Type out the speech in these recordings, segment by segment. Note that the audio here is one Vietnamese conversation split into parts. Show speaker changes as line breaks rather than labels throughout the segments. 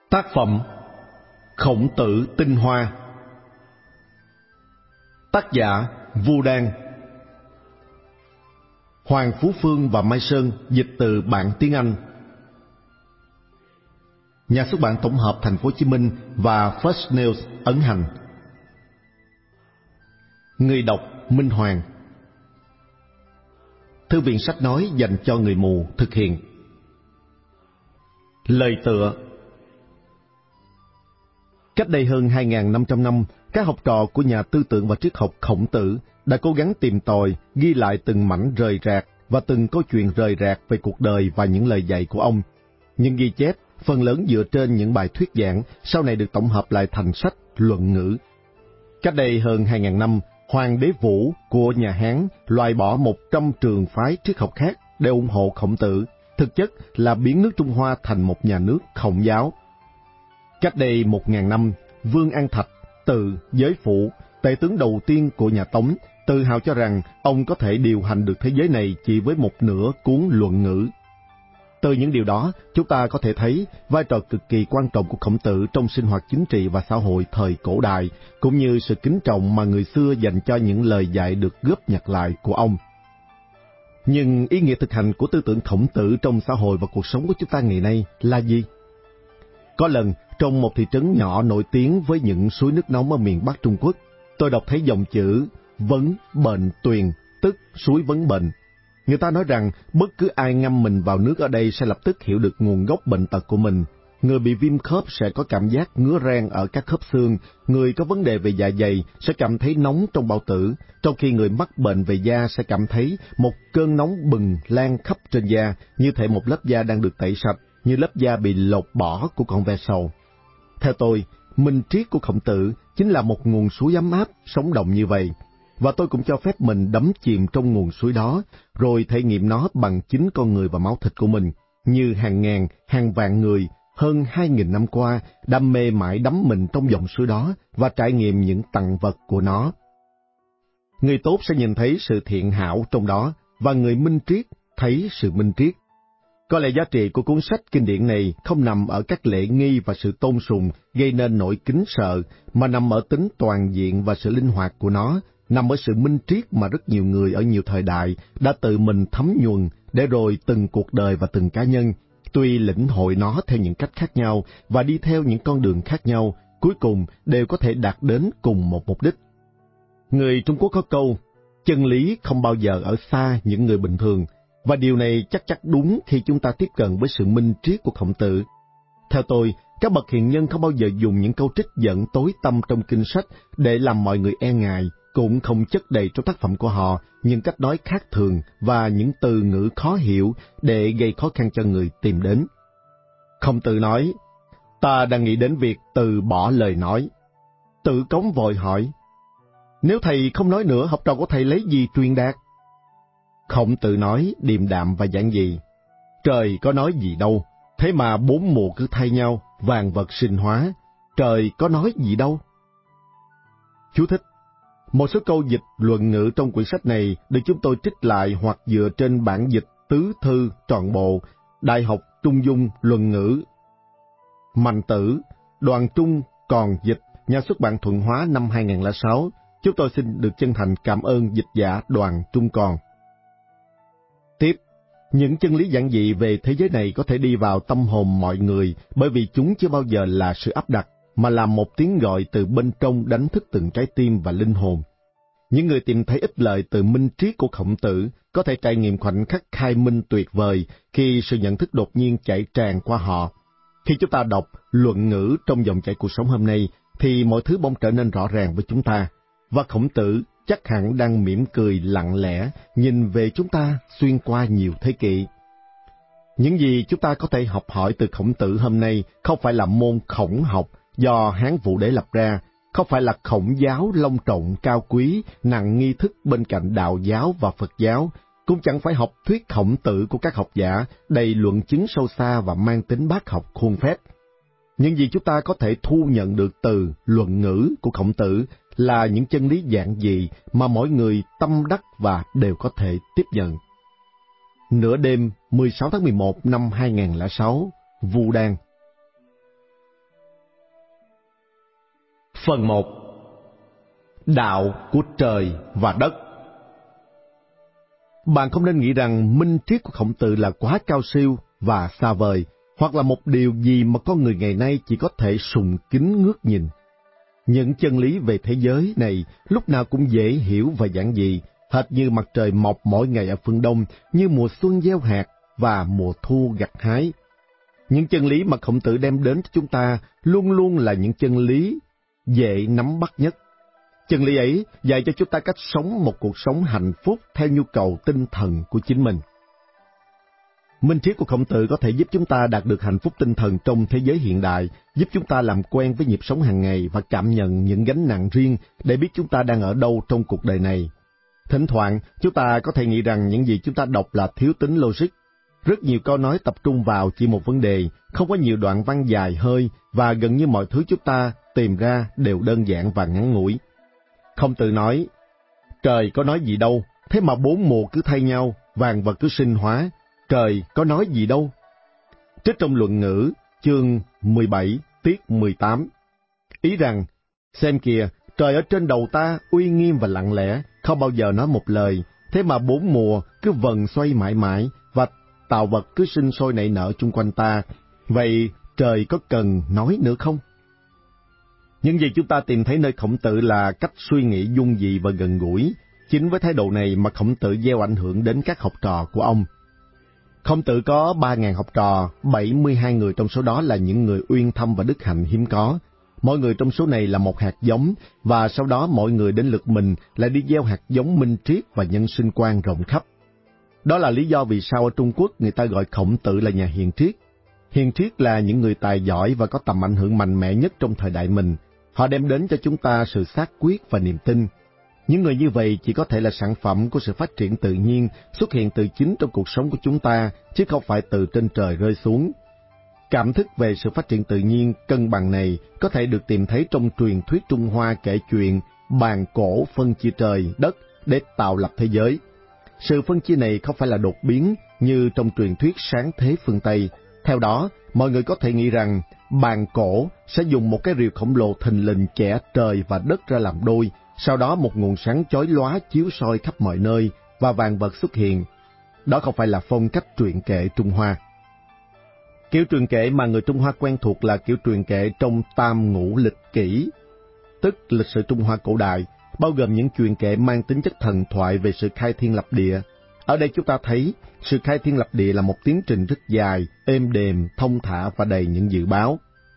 Tác phẩm Khổng Tử Tinh Hoa. Tác giả Vu Đan. Hoàng Phú Phương và Mai Sơn dịch từ bản tiếng Anh. Nhà xuất bản tổng hợp Thành phố Hồ Chí Minh và First News ấn hành. Người đọc Minh Hoàng. Thư viện sách nói dành cho người mù thực hiện. Lời tựa. Cách đây hơn 2.500 năm, các học trò của nhà tư tưởng và triết học Khổng Tử đã cố gắng tìm tòi, ghi lại từng mảnh rời rạc và từng câu chuyện rời rạc về cuộc đời và những lời dạy của ông. Những ghi chép, phần lớn dựa trên những bài thuyết giảng, sau này được tổng hợp lại thành sách Luận Ngữ. Cách đây hơn 2.000 năm, Hoàng đế Vũ của nhà Hán loại bỏ 100 trường phái triết học khác để ủng hộ Khổng Tử, thực chất là biến nước Trung Hoa thành một nhà nước Khổng giáo. Cách đây 1.000 năm, Vương An Thạch, Từ Giới Phụ, tể tướng đầu tiên của nhà Tống, tự hào cho rằng ông có thể điều hành được thế giới này chỉ với một nửa cuốn Luận Ngữ. Từ những điều đó, chúng ta có thể thấy vai trò cực kỳ quan trọng của Khổng Tử trong sinh hoạt chính trị và xã hội thời cổ đại, cũng như sự kính trọng mà người xưa dành cho những lời dạy được góp nhặt lại của ông. Nhưng ý nghĩa thực hành của tư tưởng Khổng Tử trong xã hội và cuộc sống của chúng ta ngày nay là gì? Có lần, trong một thị trấn nhỏ nổi tiếng với những suối nước nóng ở miền Bắc Trung Quốc, tôi đọc thấy dòng chữ Vấn Bệnh Tuyền, tức suối vấn bệnh. Người ta nói rằng bất cứ ai ngâm mình vào nước ở đây sẽ lập tức hiểu được nguồn gốc bệnh tật của mình. Người bị viêm khớp sẽ có cảm giác ngứa ran ở các khớp xương, người có vấn đề về dạ dày sẽ cảm thấy nóng trong bao tử, trong khi người mắc bệnh về da sẽ cảm thấy một cơn nóng bừng lan khắp trên da, như thể một lớp da đang được tẩy sạch, như lớp da bị lột bỏ của con ve sầu. Theo tôi, minh triết của Khổng Tử chính là một nguồn suối ấm áp, sống động như vậy. Và tôi cũng cho phép mình đắm chìm trong nguồn suối đó, rồi thể nghiệm nó bằng chính con người và máu thịt của mình, như hàng ngàn, hàng vạn người, hơn 2.000 năm qua, đam mê mãi đắm mình trong dòng suối đó và trải nghiệm những tầng vật của nó. Người tốt sẽ nhìn thấy sự thiện hảo trong đó, và người minh triết thấy sự minh triết. Có lẽ giá trị của cuốn sách kinh điển này không nằm ở các lễ nghi và sự tôn sùng gây nên nỗi kính sợ, mà nằm ở tính toàn diện và sự linh hoạt của nó, nằm ở sự minh triết mà rất nhiều người ở nhiều thời đại đã tự mình thấm nhuần, để rồi từng cuộc đời và từng cá nhân, tuy lĩnh hội nó theo những cách khác nhau và đi theo những con đường khác nhau, cuối cùng đều có thể đạt đến cùng một mục đích. Người Trung Quốc có câu, chân lý không bao giờ ở xa những người bình thường, và điều này chắc đúng khi chúng ta tiếp cận với sự minh triết của Khổng Tử. Theo tôi, các bậc hiền nhân không bao giờ dùng những câu trích dẫn tối tăm trong kinh sách để làm mọi người e ngại, cũng không chất đầy trong tác phẩm của họ những cách nói khác thường và những từ ngữ khó hiểu để gây khó khăn cho người tìm đến. Khổng Tử nói, ta đang nghĩ đến việc từ bỏ lời nói. Tử Cống vội hỏi, nếu thầy không nói nữa, học trò của thầy lấy gì truyền đạt? Khổng Tử nói điềm đạm và giản dị, trời có nói gì đâu, thế mà bốn mùa cứ thay nhau, vạn vật sinh hóa, trời có nói gì đâu. Chú thích: một số câu dịch Luận Ngữ trong quyển sách này được chúng tôi trích lại hoặc dựa trên bản dịch tứ thư trọn bộ, Đại học Trung Dung Luận Ngữ. Mạnh Tử, Đoàn Trung còn dịch, nhà xuất bản Thuận Hóa năm 2006. Chúng tôi xin được chân thành cảm ơn dịch giả Đoàn Trung Còn. Tiếp, những chân lý giản dị về thế giới này có thể đi vào tâm hồn mọi người bởi vì chúng chưa bao giờ là sự áp đặt, mà là một tiếng gọi từ bên trong đánh thức từng trái tim và linh hồn. Những người tìm thấy ích lợi từ minh triết của Khổng Tử có thể trải nghiệm khoảnh khắc khai minh tuyệt vời khi sự nhận thức đột nhiên chảy tràn qua họ. Khi chúng ta đọc Luận Ngữ trong dòng chảy cuộc sống hôm nay, thì mọi thứ bỗng trở nên rõ ràng với chúng ta, và Khổng Tử chắc hẳn đang mỉm cười lặng lẽ nhìn về chúng ta xuyên qua nhiều thế kỷ. Những gì chúng ta có thể học hỏi từ Khổng Tử hôm nay không phải là môn khổng học do Hán Vũ Đế lập ra, không phải là khổng giáo long trọng cao quý, nặng nghi thức bên cạnh đạo giáo và Phật giáo, cũng chẳng phải học thuyết Khổng Tử của các học giả đầy luận chứng sâu xa và mang tính bác học khuôn phép. Những gì chúng ta có thể thu nhận được từ Luận Ngữ của Khổng Tử là những chân lý giản dị mà mỗi người tâm đắc và đều có thể tiếp nhận. Nửa đêm 16 tháng 11 năm 2006, Vu Đan. Phần 1. Đạo của trời và đất. Bạn không nên nghĩ rằng minh triết của Khổng Tử là quá cao siêu và xa vời, hoặc là một điều gì mà con người ngày nay chỉ có thể sùng kính ngước nhìn. Những chân lý về thế giới này lúc nào cũng dễ hiểu và giản dị, hệt như mặt trời mọc mỗi ngày ở phương Đông, như mùa xuân gieo hạt và mùa thu gặt hái. Những chân lý mà Khổng Tử đem đến cho chúng ta luôn luôn là những chân lý dễ nắm bắt nhất. Chân lý ấy dạy cho chúng ta cách sống một cuộc sống hạnh phúc theo nhu cầu tinh thần của chính mình. Minh triết của Khổng Tử có thể giúp chúng ta đạt được hạnh phúc tinh thần trong thế giới hiện đại, giúp chúng ta làm quen với nhịp sống hàng ngày và cảm nhận những gánh nặng riêng để biết chúng ta đang ở đâu trong cuộc đời này. Thỉnh thoảng, chúng ta có thể nghĩ rằng những gì chúng ta đọc là thiếu tính logic. Rất nhiều câu nói tập trung vào chỉ một vấn đề, không có nhiều đoạn văn dài hơi, và gần như mọi thứ chúng ta tìm ra đều đơn giản và ngắn ngủi. Khổng Tử nói, trời có nói gì đâu, thế mà bốn mùa cứ thay nhau, vạn vật cứ sinh hóa, trời có nói gì đâu. Trích trong Luận Ngữ, chương 17, tiết 18. Ý rằng, xem kìa, trời ở trên đầu ta uy nghiêm và lặng lẽ, không bao giờ nói một lời, thế mà bốn mùa cứ vần xoay mãi mãi, và tạo vật cứ sinh sôi nảy nở chung quanh ta. Vậy trời có cần nói nữa không? Những gì chúng ta tìm thấy nơi Khổng Tử là cách suy nghĩ dung dị và gần gũi. Chính với thái độ này mà Khổng Tử gieo ảnh hưởng đến các học trò của ông. Khổng Tử có 3.000 học trò, 72 người trong số đó là những người uyên thâm và đức hạnh hiếm có. Mỗi người trong số này là một hạt giống, và sau đó mỗi người đến lượt mình lại đi gieo hạt giống minh triết và nhân sinh quan rộng khắp. Đó là lý do vì sao ở Trung Quốc người ta gọi Khổng Tử là nhà hiền triết. Hiền triết là những người tài giỏi và có tầm ảnh hưởng mạnh mẽ nhất trong thời đại mình. Họ đem đến cho chúng ta sự xác quyết và niềm tin. Những người như vậy chỉ có thể là sản phẩm của sự phát triển tự nhiên, xuất hiện từ chính trong cuộc sống của chúng ta, chứ không phải từ trên trời rơi xuống. Cảm thức về sự phát triển tự nhiên cân bằng này có thể được tìm thấy trong truyền thuyết Trung Hoa kể chuyện bàn cổ phân chia trời, đất để tạo lập thế giới. Sự phân chia này không phải là đột biến như trong truyền thuyết sáng thế phương Tây. Theo đó, mọi người có thể nghĩ rằng bàn cổ sẽ dùng một cái rìu khổng lồ thình lình chẻ trời và đất ra làm đôi, sau đó một nguồn sáng chói lóa chiếu soi khắp mọi nơi và vạn vật xuất hiện. Đó không phải là phong cách truyện kể Trung Hoa. Kiểu truyện kể mà người Trung Hoa quen thuộc là kiểu truyện kể trong Tam Ngũ Lịch Kỷ, tức lịch sử Trung Hoa cổ đại, bao gồm những chuyện kể mang tính chất thần thoại về sự khai thiên lập địa. Ở đây chúng ta thấy, sự khai thiên lập địa là một tiến trình rất dài, êm đềm, thông thả và đầy những dự báo.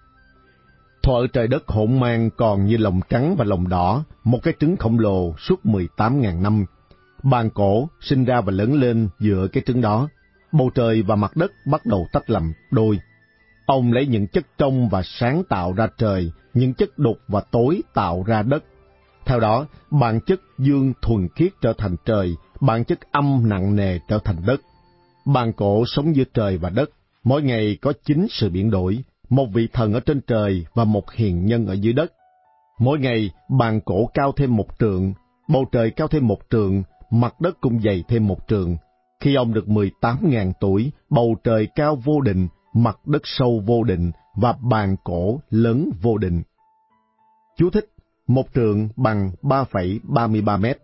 Thuở trời đất hỗn mang còn như lồng trắng và lồng đỏ, một cái trứng khổng lồ suốt 18.000 năm. Bàn cổ sinh ra và lớn lên giữa cái trứng đó. Bầu trời và mặt đất bắt đầu tách làm đôi. Ông lấy những chất trong và sáng tạo ra trời, những chất đục và tối tạo ra đất. Theo đó, bản chất dương thuần khiết trở thành trời, bản chất âm nặng nề trở thành đất. Bàn cổ sống giữa trời và đất, mỗi ngày có 9 sự biến đổi, một vị thần ở trên trời và một hiền nhân ở dưới đất. Mỗi ngày, bàn cổ cao thêm 1 trượng, bầu trời cao thêm 1 trượng, mặt đất cũng dày thêm 1 trượng. Khi ông được 18.000 tuổi, bầu trời cao vô định, mặt đất sâu vô định và bàn cổ lớn vô định. Chú thích: 1 trượng bằng 3,33 mét.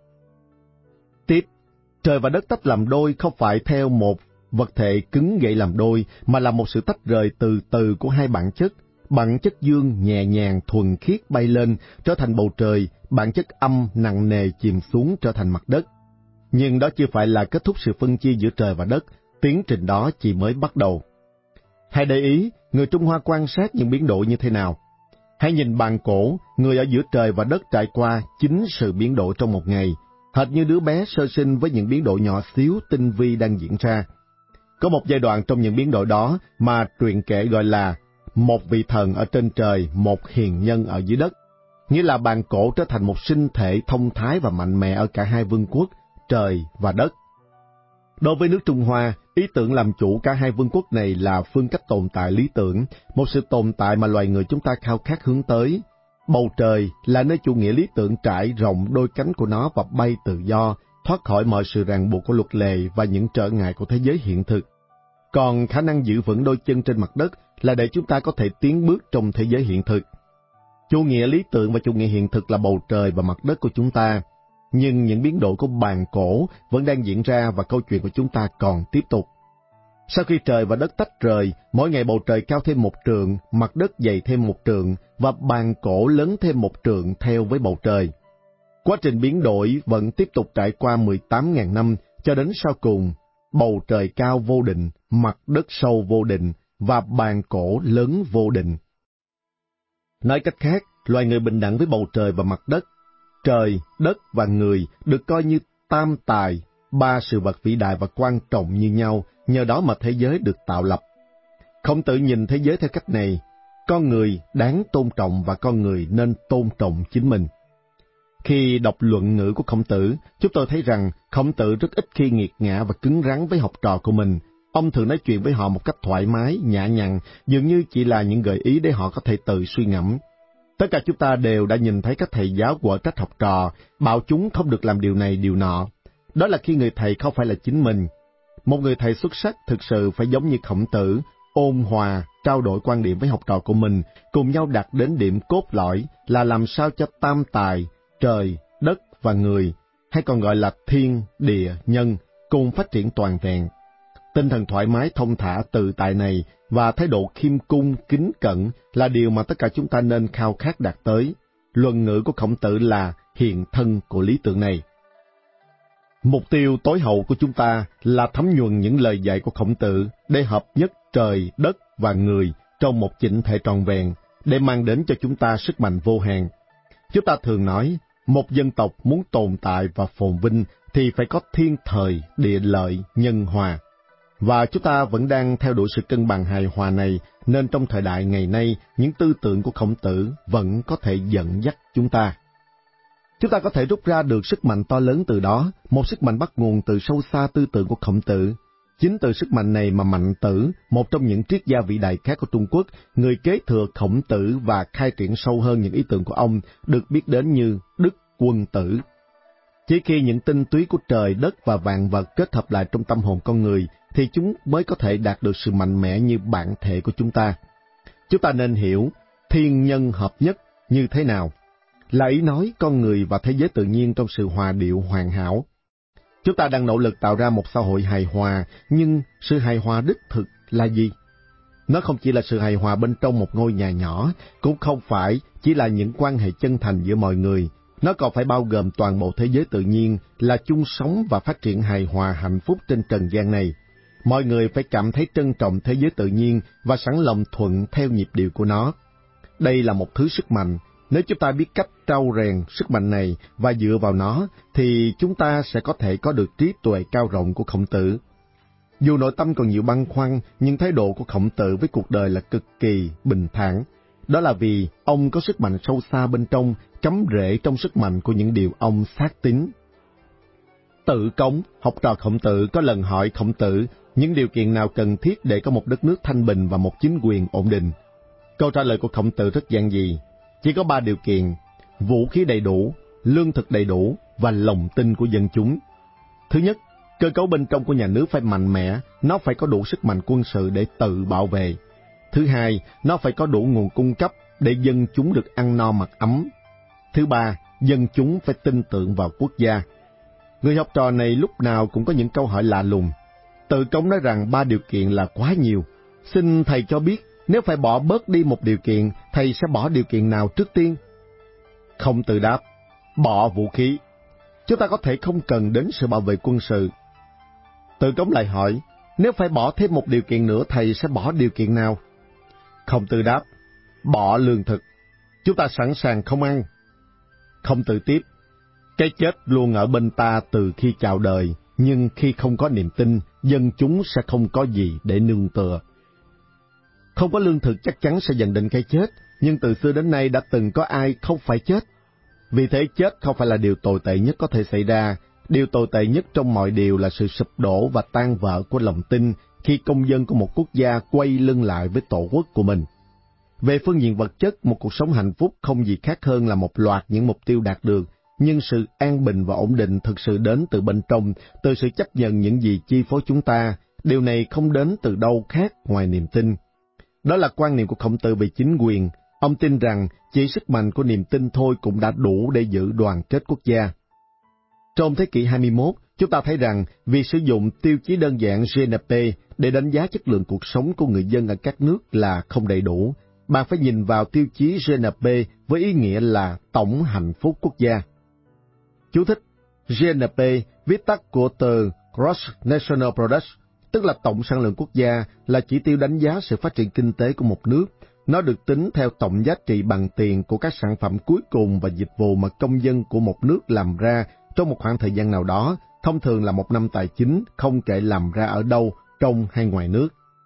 Tiếp, trời và đất tách làm đôi không phải theo một vật thể cứng gậy làm đôi, mà là một sự tách rời từ từ của hai bản chất. Bản chất dương nhẹ nhàng thuần khiết bay lên trở thành bầu trời, bản chất âm nặng nề chìm xuống trở thành mặt đất. Nhưng đó chưa phải là kết thúc sự phân chia giữa trời và đất, tiến trình đó chỉ mới bắt đầu. Hãy để ý, người Trung Hoa quan sát những biến đổi như thế nào. Hãy nhìn bàn cổ, người ở giữa trời và đất trải qua 9 sự biến đổi trong một ngày, hệt như đứa bé sơ sinh với những biến đổi nhỏ xíu tinh vi đang diễn ra. Có một giai đoạn trong những biến đổi đó mà truyện kể gọi là một vị thần ở trên trời, một hiền nhân ở dưới đất, nghĩa là bàn cổ trở thành một sinh thể thông thái và mạnh mẽ ở cả hai vương quốc, trời và đất. Đối với nước Trung Hoa, ý tưởng làm chủ cả hai vương quốc này là phương cách tồn tại lý tưởng, một sự tồn tại mà loài người chúng ta khao khát hướng tới. Bầu trời là nơi chủ nghĩa lý tưởng trải rộng đôi cánh của nó và bay tự do, thoát khỏi mọi sự ràng buộc của luật lệ và những trở ngại của thế giới hiện thực. Còn khả năng giữ vững đôi chân trên mặt đất là để chúng ta có thể tiến bước trong thế giới hiện thực. Chủ nghĩa lý tưởng và chủ nghĩa hiện thực là bầu trời và mặt đất của chúng ta, nhưng những biến đổi của bàn cổ vẫn đang diễn ra và câu chuyện của chúng ta còn tiếp tục. Sau khi trời và đất tách rời, mỗi ngày bầu trời cao thêm 1 trượng, mặt đất dày thêm 1 trượng và bàn cổ lớn thêm 1 trượng theo với bầu trời. Quá trình biến đổi vẫn tiếp tục trải qua 18.000 năm cho đến sau cùng, bầu trời cao vô định, mặt đất sâu vô định và bàn cổ lớn vô định. Nói cách khác, loài người bình đẳng với bầu trời và mặt đất. Trời, đất và người được coi như tam tài, 3 sự vật vĩ đại và quan trọng như nhau, nhờ đó mà thế giới được tạo lập. Khổng Tử nhìn thế giới theo cách này: con người đáng tôn trọng và con người nên tôn trọng chính mình. Khi đọc luận ngữ của Khổng Tử, chúng tôi thấy rằng Khổng Tử rất ít khi nghiệt ngã và cứng rắn với học trò của mình. Ông thường nói chuyện với họ một cách thoải mái, nhã nhặn, dường như chỉ là những gợi ý để họ có thể tự suy ngẫm. Tất cả chúng ta đều đã nhìn thấy các thầy giáo quở trách học trò, bảo chúng không được làm điều này điều nọ. Đó là khi người thầy không phải là chính mình. Một người thầy xuất sắc thực sự phải giống như Khổng Tử, ôn hòa, trao đổi quan điểm với học trò của mình, cùng nhau đạt đến điểm cốt lõi là làm sao cho tam tài, trời, đất và người, hay còn gọi là thiên, địa, nhân, cùng phát triển toàn vẹn. Tinh thần thoải mái, thông thả, tự tại này và thái độ khiêm cung, kính cẩn là điều mà tất cả chúng ta nên khao khát đạt tới. Luận ngữ của Khổng Tử là hiện thân của lý tưởng này. Mục tiêu tối hậu của chúng ta là thấm nhuần những lời dạy của Khổng Tử để hợp nhất trời, đất và người trong một chỉnh thể trọn vẹn, để mang đến cho chúng ta sức mạnh vô hạn. Chúng ta thường nói, một dân tộc muốn tồn tại và phồn vinh thì phải có thiên thời, địa lợi, nhân hòa. Và chúng ta vẫn đang theo đuổi sự cân bằng hài hòa này, nên trong thời đại ngày nay, những tư tưởng của Khổng Tử vẫn có thể dẫn dắt chúng ta. Chúng ta có thể rút ra được sức mạnh to lớn từ đó, một sức mạnh bắt nguồn từ sâu xa tư tưởng của Khổng Tử. Chính từ sức mạnh này mà Mạnh Tử, một trong những triết gia vĩ đại khác của Trung Quốc, người kế thừa Khổng Tử và khai triển sâu hơn những ý tưởng của ông, được biết đến như Đức Quân Tử. Chỉ khi những tinh túy của trời, đất và vạn vật kết hợp lại trong tâm hồn con người, thì chúng mới có thể đạt được sự mạnh mẽ như bản thể của chúng ta. Chúng ta nên hiểu thiên nhân hợp nhất như thế nào, là ý nói con người và thế giới tự nhiên trong sự hòa điệu hoàn hảo. Chúng ta đang nỗ lực tạo ra một xã hội hài hòa, nhưng sự hài hòa đích thực là gì? Nó không chỉ là sự hài hòa bên trong một ngôi nhà nhỏ, cũng không phải chỉ là những quan hệ chân thành giữa mọi người. Nó còn phải bao gồm toàn bộ thế giới tự nhiên, là chung sống và phát triển hài hòa hạnh phúc trên trần gian này. Mọi người phải cảm thấy trân trọng thế giới tự nhiên và sẵn lòng thuận theo nhịp điệu của nó. Đây là một thứ sức mạnh. Nếu chúng ta biết cách trau rèn sức mạnh này và dựa vào nó, thì chúng ta sẽ có thể có được trí tuệ cao rộng của Khổng Tử. Dù nội tâm còn nhiều băn khoăn, nhưng thái độ của Khổng Tử với cuộc đời là cực kỳ bình thản. Đó là vì ông có sức mạnh sâu xa bên trong, cắm rễ trong sức mạnh của những điều ông xác tín. Tự Cống, học trò Khổng Tử, có lần hỏi Khổng Tử những điều kiện nào cần thiết để có một đất nước thanh bình và một chính quyền ổn định. Câu trả lời của Khổng Tử rất giản dị. Chỉ có 3 điều kiện: vũ khí đầy đủ, lương thực đầy đủ và lòng tin của dân chúng. Thứ nhất, cơ cấu bên trong của nhà nước phải mạnh mẽ, nó phải có đủ sức mạnh quân sự để tự bảo vệ. Thứ hai, nó phải có đủ nguồn cung cấp để dân chúng được ăn no mặc ấm. Thứ ba, dân chúng phải tin tưởng vào quốc gia. Người học trò này lúc nào cũng có những câu hỏi lạ lùng. Tự Cống nói rằng 3 điều kiện là quá nhiều. Xin thầy cho biết, nếu phải bỏ bớt đi một điều kiện, thầy sẽ bỏ điều kiện nào trước tiên? Khổng Tử đáp, bỏ vũ khí. Chúng ta có thể không cần đến sự bảo vệ quân sự. Tự Cống lại hỏi, nếu phải bỏ thêm một điều kiện nữa, thầy sẽ bỏ điều kiện nào? Khổng Tử đáp, bỏ lương thực. Chúng ta sẵn sàng không ăn. Khổng Tử tiếp, cái chết luôn ở bên ta từ khi chào đời, nhưng khi không có niềm tin, dân chúng sẽ không có gì để nương tựa. Không có lương thực chắc chắn sẽ dẫn đến cái chết, nhưng từ xưa đến nay đã từng có ai không phải chết. Vì thế chết không phải là điều tồi tệ nhất có thể xảy ra. Điều tồi tệ nhất trong mọi điều là sự sụp đổ và tan vỡ của lòng tin khi công dân của một quốc gia quay lưng lại với tổ quốc của mình. Về phương diện vật chất, một cuộc sống hạnh phúc không gì khác hơn là một loạt những mục tiêu đạt được, nhưng sự an bình và ổn định thực sự đến từ bên trong, từ sự chấp nhận những gì chi phối chúng ta. Điều này không đến từ đâu khác ngoài niềm tin. Đó là quan niệm của Khổng Tử về chính quyền. Ông tin rằng chỉ sức mạnh của niềm tin thôi cũng đã đủ để giữ đoàn kết quốc gia. Trong thế kỷ 21, chúng ta thấy rằng việc sử dụng tiêu chí đơn giản GNP để đánh giá chất lượng cuộc sống của người dân ở các nước là không đầy đủ. Bạn phải nhìn vào tiêu chí GNP với ý nghĩa là tổng hạnh phúc quốc gia. Chú thích: GNP viết tắt của từ Gross National Product, tức là tổng sản lượng quốc gia, là chỉ tiêu đánh giá sự phát triển kinh tế của một nước. Nó được tính theo tổng giá trị bằng tiền của các sản phẩm cuối cùng và dịch vụ mà công dân của một nước làm ra trong một khoảng thời gian nào đó, thông thường là một năm tài chính, không kể làm ra ở đâu, trong hay ngoài nước.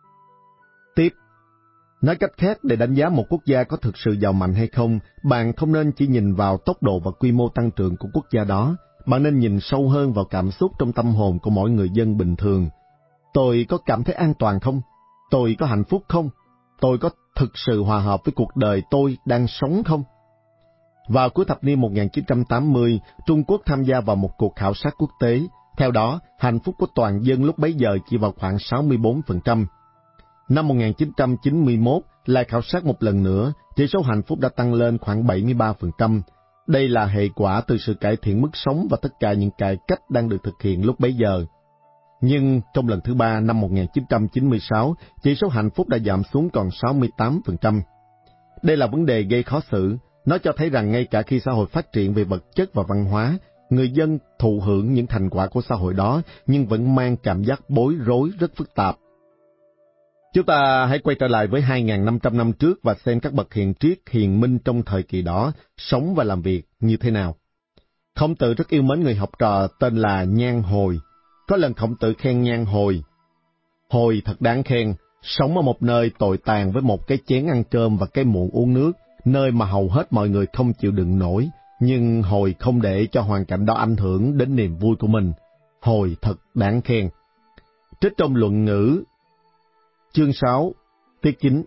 Tiếp. Nói cách khác, để đánh giá một quốc gia có thực sự giàu mạnh hay không, bạn không nên chỉ nhìn vào tốc độ và quy mô tăng trưởng của quốc gia đó. Bạn nên nhìn sâu hơn vào cảm xúc trong tâm hồn của mỗi người dân bình thường. Tôi có cảm thấy an toàn không? Tôi có hạnh phúc không? Tôi có thực sự hòa hợp với cuộc đời tôi đang sống không? Vào cuối thập niên 1980, Trung Quốc tham gia vào một cuộc khảo sát quốc tế. Theo đó, hạnh phúc của toàn dân lúc bấy giờ chỉ vào khoảng 64%. Năm 1991, lại khảo sát một lần nữa, chỉ số hạnh phúc đã tăng lên khoảng 73%. Đây là hệ quả từ sự cải thiện mức sống và tất cả những cải cách đang được thực hiện lúc bấy giờ. Nhưng trong lần thứ ba năm 1996, chỉ số hạnh phúc đã giảm xuống còn 68%. Đây là vấn đề gây khó xử. Nó cho thấy rằng ngay cả khi xã hội phát triển về vật chất và văn hóa, người dân thụ hưởng những thành quả của xã hội đó nhưng vẫn mang cảm giác bối rối rất phức tạp. Chúng ta hãy quay trở lại với 2.500 năm trước và xem các bậc hiền triết hiền minh trong thời kỳ đó sống và làm việc như thế nào. Khổng Tử rất yêu mến người học trò tên là Nhan Hồi. Có lần Khổng Tử khen Nhan Hồi: Hồi thật đáng khen, sống ở một nơi tồi tàn với một cái chén ăn cơm và cái muỗng uống nước, nơi mà hầu hết mọi người không chịu đựng nổi, nhưng Hồi không để cho hoàn cảnh đó ảnh hưởng đến niềm vui của mình. Hồi thật đáng khen. Trích trong Luận Ngữ, chương 6, tiết 9.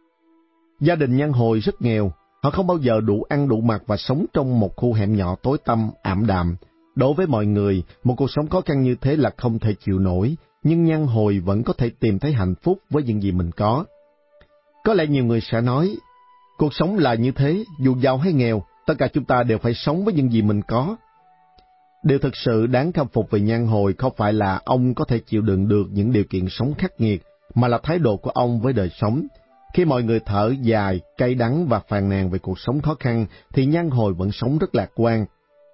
Gia đình Nhan Hồi rất nghèo, họ không bao giờ đủ ăn đủ mặc và sống trong một khu hẻm nhỏ tối tăm, ảm đạm. Đối với mọi người, một cuộc sống khó khăn như thế là không thể chịu nổi, nhưng Nhan Hồi vẫn có thể tìm thấy hạnh phúc với những gì mình có. Có lẽ nhiều người sẽ nói, cuộc sống là như thế, dù giàu hay nghèo, tất cả chúng ta đều phải sống với những gì mình có. Điều thực sự đáng khâm phục về Nhan Hồi không phải là ông có thể chịu đựng được những điều kiện sống khắc nghiệt, mà là thái độ của ông với đời sống. Khi mọi người thở dài, cay đắng và phàn nàn về cuộc sống khó khăn, thì Nhan Hồi vẫn sống rất lạc quan.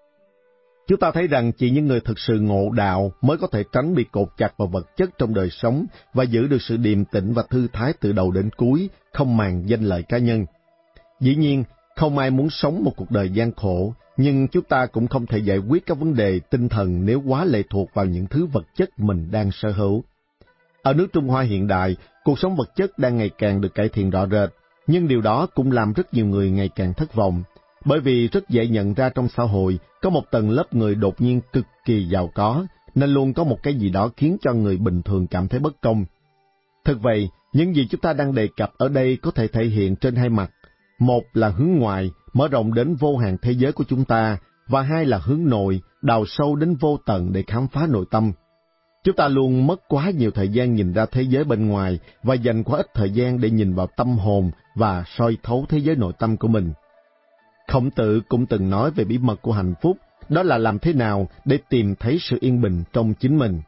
Chúng ta thấy rằng chỉ những người thực sự ngộ đạo mới có thể tránh bị cột chặt vào vật chất trong đời sống và giữ được sự điềm tĩnh và thư thái từ đầu đến cuối, không màng danh lợi cá nhân. Dĩ nhiên, không ai muốn sống một cuộc đời gian khổ, nhưng chúng ta cũng không thể giải quyết các vấn đề tinh thần nếu quá lệ thuộc vào những thứ vật chất mình đang sở hữu. Ở nước Trung Hoa hiện đại, cuộc sống vật chất đang ngày càng được cải thiện rõ rệt, nhưng điều đó cũng làm rất nhiều người ngày càng thất vọng, bởi vì rất dễ nhận ra trong xã hội có một tầng lớp người đột nhiên cực kỳ giàu có, nên luôn có một cái gì đó khiến cho người bình thường cảm thấy bất công. Thực vậy, những gì chúng ta đang đề cập ở đây có thể thể hiện trên hai mặt. Một là hướng ngoại, mở rộng đến vô hạn thế giới của chúng ta, và hai là hướng nội, đào sâu đến vô tận để khám phá nội tâm. Chúng ta luôn mất quá nhiều thời gian nhìn ra thế giới bên ngoài và dành quá ít thời gian để nhìn vào tâm hồn và soi thấu thế giới nội tâm của mình. Khổng Tử cũng từng nói về bí mật của hạnh phúc, đó là làm thế nào để tìm thấy sự yên bình trong chính mình.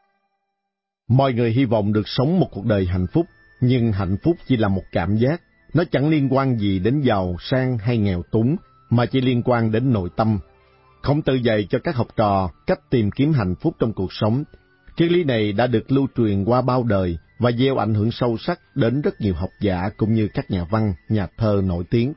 Mọi người hy vọng được sống một cuộc đời hạnh phúc, nhưng hạnh phúc chỉ là một cảm giác. Nó chẳng liên quan gì đến giàu, sang hay nghèo túng, mà chỉ liên quan đến nội tâm. Khổng Tử dạy cho các học trò cách tìm kiếm hạnh phúc trong cuộc sống. Triết lý này đã được lưu truyền qua bao đời và gieo ảnh hưởng sâu sắc đến rất nhiều học giả cũng như các nhà văn, nhà thơ nổi tiếng.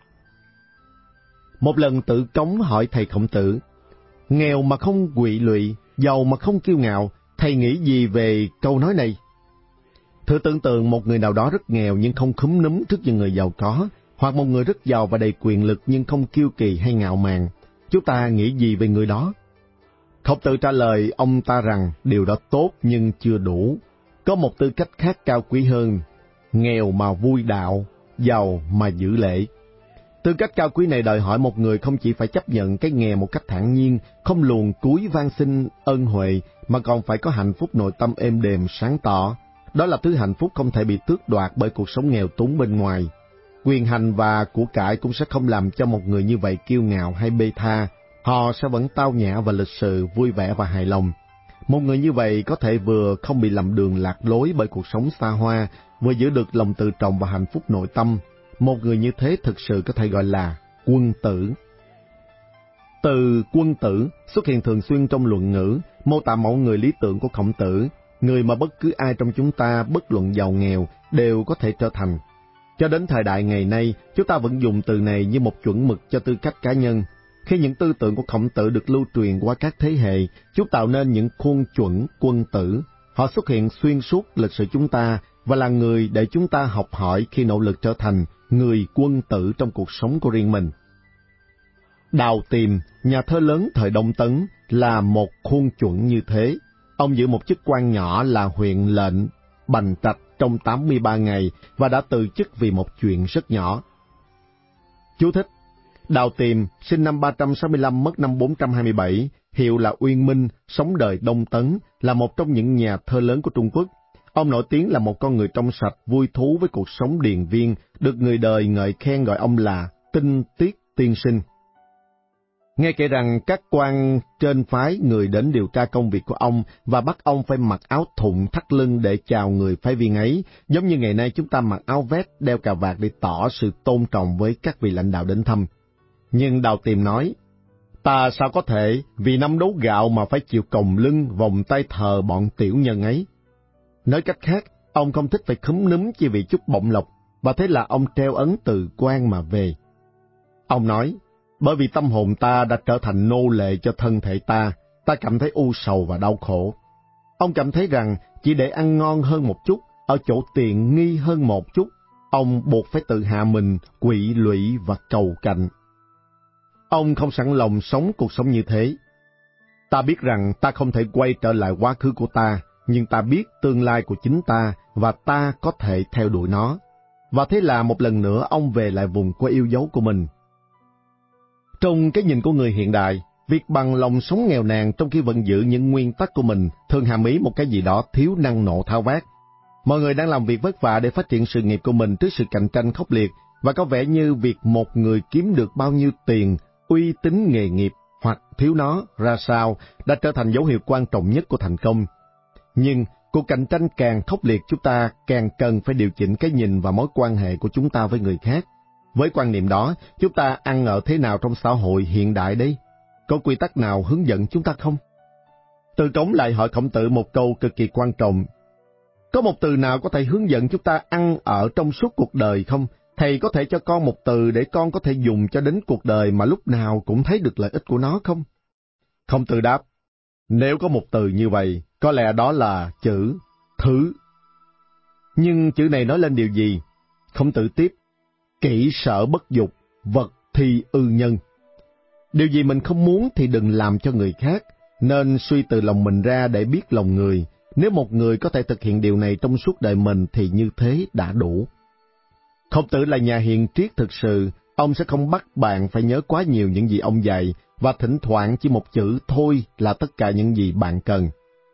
Một lần Tử Cống hỏi thầy Khổng Tử: nghèo mà không quỵ lụy, giàu mà không kiêu ngạo, thầy nghĩ gì về câu nói này? Thử tưởng tượng một người nào đó rất nghèo nhưng không khúm núm trước những người giàu có, hoặc một người rất giàu và đầy quyền lực nhưng không kiêu kỳ hay ngạo mạn. Chúng ta nghĩ gì về người đó? Khổng Tử trả lời ông ta rằng điều đó tốt nhưng chưa đủ. Có một tư cách khác cao quý hơn: nghèo mà vui đạo, giàu mà giữ lễ. Tư cách cao quý này đòi hỏi một người không chỉ phải chấp nhận cái nghèo một cách thản nhiên, không luồn cúi van xin ân huệ, mà còn phải có hạnh phúc nội tâm êm đềm sáng tỏ. Đó là thứ hạnh phúc không thể bị tước đoạt bởi cuộc sống nghèo túng bên ngoài. Quyền hành và của cải cũng sẽ không làm cho một người như vậy kiêu ngạo hay bê tha. Họ sẽ vẫn tao nhã và lịch sự, vui vẻ và hài lòng. Một người như vậy có thể vừa không bị lầm đường lạc lối bởi cuộc sống xa hoa, vừa giữ được lòng tự trọng và hạnh phúc nội tâm. Một người như thế thực sự có thể gọi là quân tử. Từ quân tử xuất hiện thường xuyên trong luận ngữ, mô tả mẫu người lý tưởng của Khổng Tử, người mà bất cứ ai trong chúng ta, bất luận giàu nghèo, đều có thể trở thành. Cho đến thời đại ngày nay, chúng ta vẫn dùng từ này như một chuẩn mực cho tư cách cá nhân. Khi những tư tưởng của Khổng Tử được lưu truyền qua các thế hệ, chúng tạo nên những khuôn chuẩn quân tử. Họ xuất hiện xuyên suốt lịch sử chúng ta và là người để chúng ta học hỏi khi nỗ lực trở thành người quân tử trong cuộc sống của riêng mình. Đào Tiềm, nhà thơ lớn thời Đông Tấn, là một khuôn chuẩn như thế. Ông giữ một chức quan nhỏ là huyện lệnh Bành Trạch trong 83 ngày và đã từ chức vì một chuyện rất nhỏ. Chú thích: Đào Tiềm, sinh năm 365, mất năm 427, hiệu là Uyên Minh, sống đời Đông Tấn, là một trong những nhà thơ lớn của Trung Quốc. Ông nổi tiếng là một con người trong sạch, vui thú với cuộc sống điền viên, được người đời ngợi khen gọi ông là tinh tiết tiên sinh. Nghe kể rằng các quan trên phái người đến điều tra công việc của ông và bắt ông phải mặc áo thụng thắt lưng để chào người phái viên ấy, giống như ngày nay chúng ta mặc áo vest, đeo cà vạt để tỏ sự tôn trọng với các vị lãnh đạo đến thăm. Nhưng Đào Tiềm nói, ta sao có thể vì 5 đấu gạo mà phải chịu còng lưng vòng tay thờ bọn tiểu nhân ấy. Nói cách khác, ông không thích phải khúm núm chỉ vì chút bổng lộc, và thế là ông treo ấn từ quan mà về. Ông nói, bởi vì tâm hồn ta đã trở thành nô lệ cho thân thể ta cảm thấy u sầu và đau khổ. Ông cảm thấy rằng chỉ để ăn ngon hơn một chút, ở chỗ tiện nghi hơn một chút, ông buộc phải tự hạ mình, quỵ lụy và cầu cạnh. Ông không sẵn lòng sống cuộc sống như thế. Ta biết rằng ta không thể quay trở lại quá khứ của ta, nhưng ta biết tương lai của chính ta và ta có thể theo đuổi nó. Và thế là một lần nữa ông về lại vùng quê yêu dấu của mình. Trong cái nhìn của người hiện đại, việc bằng lòng sống nghèo nàn trong khi vẫn giữ những nguyên tắc của mình thường hàm ý một cái gì đó thiếu năng nộ tháo vát. Mọi người đang làm việc vất vả để phát triển sự nghiệp của mình trước sự cạnh tranh khốc liệt, và có vẻ như việc một người kiếm được bao nhiêu tiền, uy tín nghề nghiệp hoặc thiếu nó ra sao đã trở thành dấu hiệu quan trọng nhất của thành công. Nhưng cuộc cạnh tranh càng khốc liệt, chúng ta càng cần phải điều chỉnh cái nhìn và mối quan hệ của chúng ta với người khác. Với quan niệm đó, chúng ta ăn ở thế nào trong xã hội hiện đại đấy? Có quy tắc nào hướng dẫn chúng ta không? Từ Trống lại hỏi Khổng Tử một câu cực kỳ quan trọng. Có một từ nào có thể hướng dẫn chúng ta ăn ở trong suốt cuộc đời không? Thầy có thể cho con một từ để con có thể dùng cho đến cuộc đời mà lúc nào cũng thấy được lợi ích của nó không? Khổng Tử đáp, nếu có một từ như vậy, có lẽ đó là chữ thứ. Nhưng chữ này nói lên điều gì? Khổng Tử tiếp, kỹ sở bất dục, vật thi ư nhân. Điều gì mình không muốn thì đừng làm cho người khác, nên suy từ lòng mình ra để biết lòng người. Nếu một người có thể thực hiện điều này trong suốt đời mình thì như thế đã đủ. Khổng Tử là nhà hiền triết thực sự, ông sẽ không bắt bạn phải nhớ quá nhiều những gì ông dạy, và thỉnh thoảng chỉ một chữ thôi là tất cả những gì bạn cần.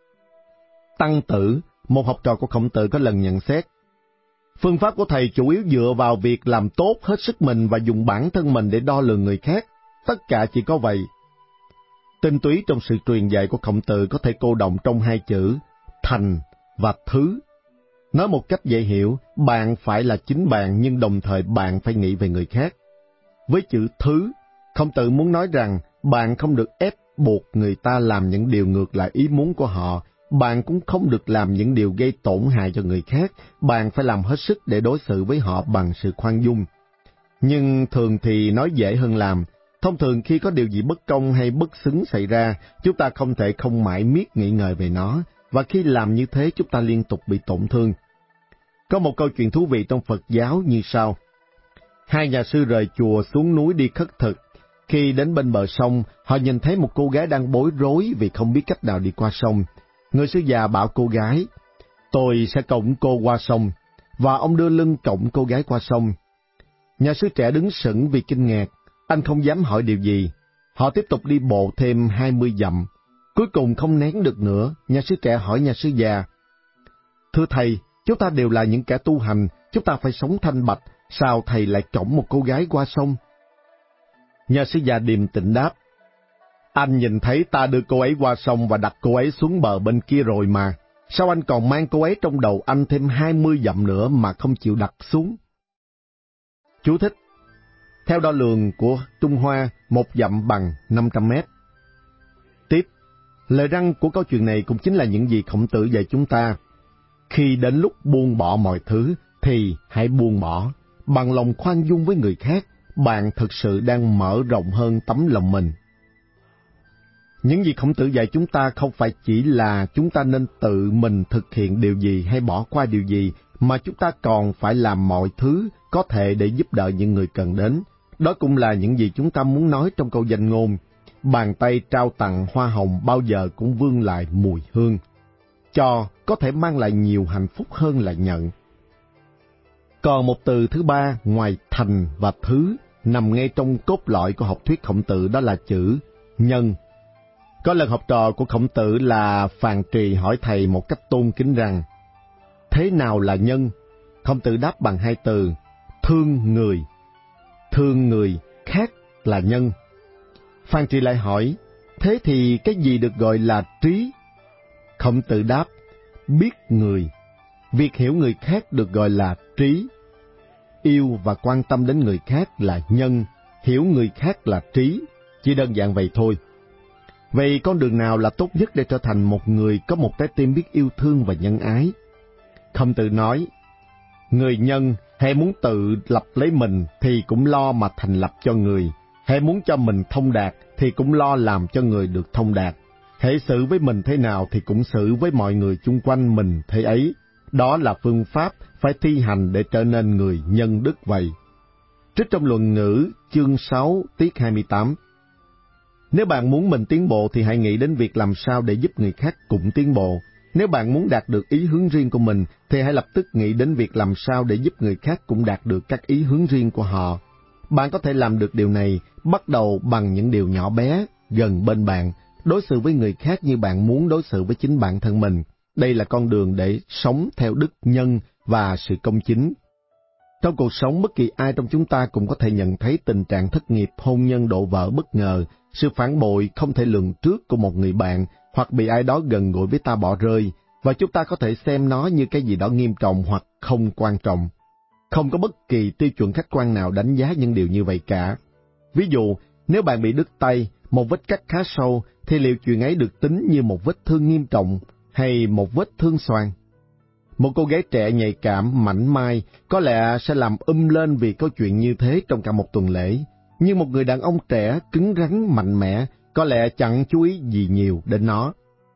Tăng Tử, một học trò của Khổng Tử, có lần nhận xét, phương pháp của thầy chủ yếu dựa vào việc làm tốt hết sức mình và dùng bản thân mình để đo lường người khác. Tất cả chỉ có vậy. Tinh túy trong sự truyền dạy của Khổng Tử có thể cô đọng trong hai chữ thành và thứ. Nói một cách dễ hiểu, bạn phải là chính bạn nhưng đồng thời bạn phải nghĩ về người khác. Với chữ thứ, Khổng Tử muốn nói rằng bạn không được ép buộc người ta làm những điều ngược lại ý muốn của họ, bạn cũng không được làm những điều gây tổn hại cho người khác, bạn phải làm hết sức để đối xử với họ bằng sự khoan dung. Nhưng thường thì nói dễ hơn làm. Thông thường khi có điều gì bất công hay bất xứng xảy ra, chúng ta không thể không mãi miết nghĩ ngợi về nó, và khi làm như thế chúng ta liên tục bị tổn thương. Có một câu chuyện thú vị trong Phật giáo như sau. Hai nhà sư rời chùa xuống núi đi khất thực. Khi đến bên bờ sông, họ nhìn thấy một cô gái đang bối rối vì không biết cách nào đi qua sông. Người sư già bảo cô gái, tôi sẽ cõng cô qua sông, và ông đưa lưng cõng cô gái qua sông. Nhà sư trẻ đứng sững vì kinh ngạc, anh không dám hỏi điều gì. Họ tiếp tục đi bộ thêm 20 dặm. Cuối cùng không nén được nữa, nhà sư trẻ hỏi nhà sư già, thưa thầy, chúng ta đều là những kẻ tu hành, chúng ta phải sống thanh bạch, sao thầy lại cõng một cô gái qua sông? Nhà sư già điềm tĩnh đáp, anh nhìn thấy ta đưa cô ấy qua sông và đặt cô ấy xuống bờ bên kia rồi mà. Sao anh còn mang cô ấy trong đầu anh thêm 20 dặm nữa mà không chịu đặt xuống? Chú thích: theo đo lường của Trung Hoa, 1 dặm bằng 500 mét. Tiếp, lời răn của câu chuyện này cũng chính là những gì Khổng Tử dạy chúng ta. Khi đến lúc buông bỏ mọi thứ, thì hãy buông bỏ. Bằng lòng khoan dung với người khác, bạn thực sự đang mở rộng hơn tấm lòng mình. Những gì Khổng Tử dạy chúng ta không phải chỉ là chúng ta nên tự mình thực hiện điều gì hay bỏ qua điều gì, mà chúng ta còn phải làm mọi thứ có thể để giúp đỡ những người cần đến. Đó cũng là những gì chúng ta muốn nói trong câu danh ngôn: bàn tay trao tặng hoa hồng bao giờ cũng vương lại mùi hương. Cho có thể mang lại nhiều hạnh phúc hơn là nhận. Còn một từ thứ ba ngoài thành và thứ nằm ngay trong cốt lõi của học thuyết Khổng Tử, đó là chữ nhân. Có lần học trò của Khổng Tử là Phàn Trì hỏi thầy một cách tôn kính rằng: thế nào là nhân? Khổng Tử đáp bằng 2 từ: thương người. Thương người khác là nhân. Phàn Trì lại hỏi: thế thì cái gì được gọi là trí? Khổng Tử đáp: biết người. Việc hiểu người khác được gọi là trí. Yêu và quan tâm đến người khác là nhân, hiểu người khác là trí. Chỉ đơn giản vậy thôi. Vậy con đường nào là tốt nhất để trở thành một người có một trái tim biết yêu thương và nhân ái? Khổng Tử nói: người nhân hay muốn tự lập lấy mình thì cũng lo mà thành lập cho người, hay muốn cho mình thông đạt thì cũng lo làm cho người được thông đạt. Hễ xử với mình thế nào thì cũng xử với mọi người chung quanh mình thế ấy. Đó là phương pháp phải thi hành để trở nên người nhân đức vậy. Trích trong Luận Ngữ, chương 6, tiết 28. Nếu bạn muốn mình tiến bộ thì hãy nghĩ đến việc làm sao để giúp người khác cũng tiến bộ. Nếu bạn muốn đạt được ý hướng riêng của mình thì hãy lập tức nghĩ đến việc làm sao để giúp người khác cũng đạt được các ý hướng riêng của họ. Bạn có thể làm được điều này bắt đầu bằng những điều nhỏ bé, gần bên bạn, đối xử với người khác như bạn muốn đối xử với chính bản thân mình. Đây là con đường để sống theo đức nhân và sự công chính. Trong cuộc sống, bất kỳ ai trong chúng ta cũng có thể nhận thấy tình trạng thất nghiệp, hôn nhân đổ vỡ bất ngờ, sự phản bội không thể lường trước của một người bạn, hoặc bị ai đó gần gũi với ta bỏ rơi, và chúng ta có thể xem nó như cái gì đó nghiêm trọng hoặc không quan trọng. Không có bất kỳ tiêu chuẩn khách quan nào đánh giá những điều như vậy cả. Ví dụ, nếu bạn bị đứt tay, một vết cắt khá sâu, thì liệu chuyện ấy được tính như một vết thương nghiêm trọng hay một vết thương xoàn? Một cô gái trẻ nhạy cảm, mảnh mai có lẽ sẽ làm lên vì câu chuyện như thế trong cả một tuần lễ. Nhưng một người đàn ông trẻ, cứng rắn, mạnh mẽ có lẽ chẳng chú ý gì nhiều đến nó.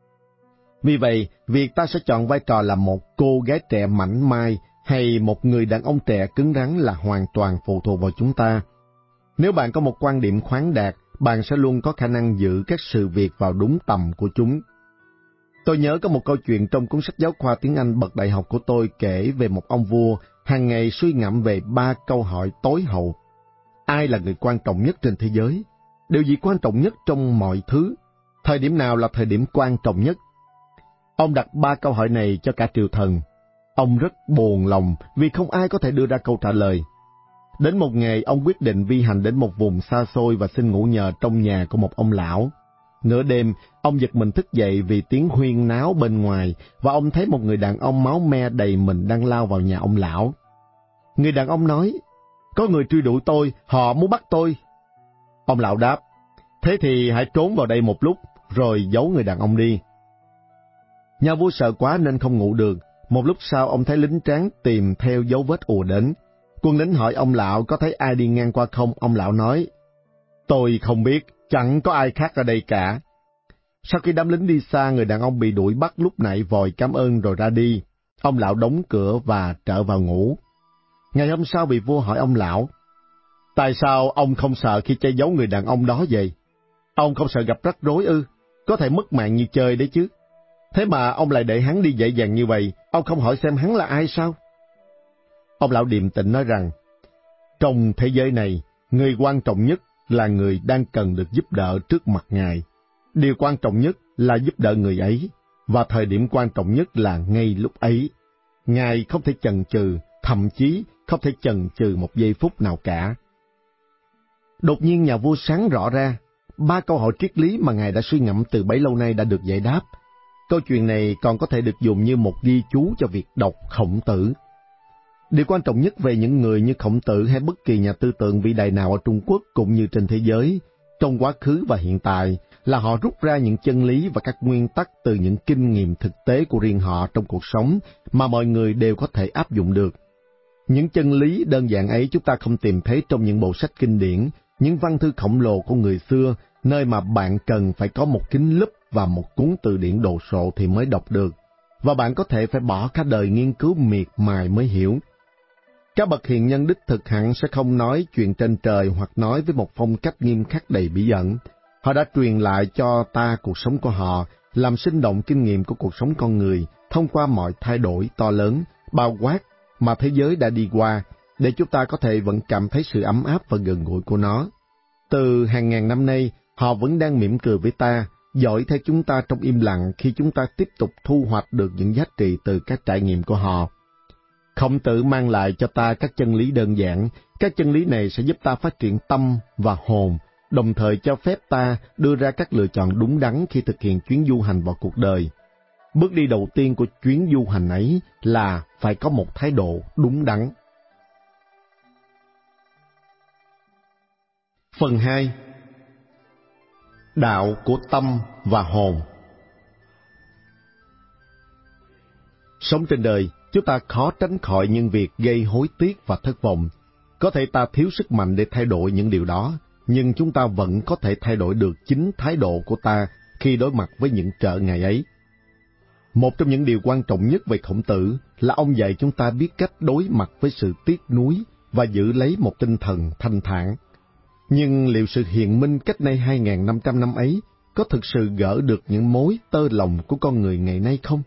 Vì vậy, việc ta sẽ chọn vai trò là một cô gái trẻ mảnh mai hay một người đàn ông trẻ cứng rắn là hoàn toàn phụ thuộc vào chúng ta. Nếu bạn có một quan điểm khoáng đạt, bạn sẽ luôn có khả năng giữ các sự việc vào đúng tầm của chúng. Tôi nhớ có một câu chuyện trong cuốn sách giáo khoa tiếng Anh bậc đại học của tôi kể về một ông vua hàng ngày suy ngẫm về 3 câu hỏi tối hậu. Ai là người quan trọng nhất trên thế giới? Điều gì quan trọng nhất trong mọi thứ? Thời điểm nào là thời điểm quan trọng nhất? Ông đặt 3 câu hỏi này cho cả triều thần. Ông rất buồn lòng vì không ai có thể đưa ra câu trả lời. Đến một ngày, ông quyết định vi hành đến một vùng xa xôi và xin ngủ nhờ trong nhà của một ông lão. Nửa đêm, ông giật mình thức dậy vì tiếng huyên náo bên ngoài, và ông thấy một người đàn ông máu me đầy mình đang lao vào nhà ông lão. Người đàn ông nói: có người truy đuổi tôi, họ muốn bắt tôi. Ông lão đáp: thế thì hãy trốn vào đây một lúc, rồi giấu người đàn ông đi. Nhà vua sợ quá nên không ngủ được. Một lúc sau, ông thấy lính tráng tìm theo dấu vết ùa đến. Quân lính hỏi ông lão có thấy ai đi ngang qua không. Ông lão nói: tôi không biết, chẳng có ai khác ở đây cả. Sau khi đám lính đi xa, người đàn ông bị đuổi bắt lúc nãy vội cảm ơn rồi ra đi. Ông lão đóng cửa và trở vào ngủ. Ngày hôm sau bị vua hỏi ông lão: tại sao ông không sợ khi che giấu người đàn ông đó vậy? Ông không sợ gặp rắc rối ư? Có thể mất mạng như chơi đấy chứ. Thế mà ông lại để hắn đi dễ dàng như vậy, ông không hỏi xem hắn là ai sao? Ông lão điềm tĩnh nói rằng, trong thế giới này, người quan trọng nhất là người đang cần được giúp đỡ trước mặt Ngài. Điều quan trọng nhất là giúp đỡ người ấy, và thời điểm quan trọng nhất là ngay lúc ấy. Ngài không thể chần chừ, thậm chí không thể chần chừ một giây phút nào cả. Đột nhiên nhà vua sáng rõ ra, 3 câu hỏi triết lý mà ngài đã suy ngẫm từ bấy lâu nay đã được giải đáp. Câu chuyện này còn có thể được dùng như một ghi chú cho việc đọc Khổng Tử. Điều quan trọng nhất về những người như Khổng Tử hay bất kỳ nhà tư tưởng vĩ đại nào ở Trung Quốc cũng như trên thế giới, trong quá khứ và hiện tại, là họ rút ra những chân lý và các nguyên tắc từ những kinh nghiệm thực tế của riêng họ trong cuộc sống mà mọi người đều có thể áp dụng được. Những chân lý đơn giản ấy chúng ta không tìm thấy trong những bộ sách kinh điển, những văn thư khổng lồ của người xưa, nơi mà bạn cần phải có một kính lúp và một cuốn từ điển đồ sộ thì mới đọc được, và bạn có thể phải bỏ cả đời nghiên cứu miệt mài mới hiểu. Các bậc hiền nhân đích thực hẳn sẽ không nói chuyện trên trời hoặc nói với một phong cách nghiêm khắc đầy bí ẩn. Họ đã truyền lại cho ta cuộc sống của họ, làm sinh động kinh nghiệm của cuộc sống con người thông qua mọi thay đổi to lớn, bao quát mà thế giới đã đi qua, để chúng ta có thể vẫn cảm thấy sự ấm áp và gần gũi của nó. Từ hàng ngàn năm nay, họ vẫn đang mỉm cười với ta, dõi theo chúng ta trong im lặng khi chúng ta tiếp tục thu hoạch được những giá trị từ các trải nghiệm của họ. Khổng Tử mang lại cho ta các chân lý đơn giản. Các chân lý này sẽ giúp ta phát triển tâm và hồn, đồng thời cho phép ta đưa ra các lựa chọn đúng đắn khi thực hiện chuyến du hành vào cuộc đời. Bước đi đầu tiên của chuyến du hành ấy là phải có một thái độ đúng đắn. Phần 2. Đạo của tâm và hồn. Sống trên đời, chúng ta khó tránh khỏi những việc gây hối tiếc và thất vọng. Có thể ta thiếu sức mạnh để thay đổi những điều đó, nhưng chúng ta vẫn có thể thay đổi được chính thái độ của ta khi đối mặt với những trở ngại ấy. Một trong những điều quan trọng nhất về Khổng Tử là ông dạy chúng ta biết cách đối mặt với sự tiếc nuối và giữ lấy một tinh thần thanh thản. Nhưng liệu sự hiền minh cách nay 2.500 năm ấy có thực sự gỡ được những mối tơ lòng của con người ngày nay không?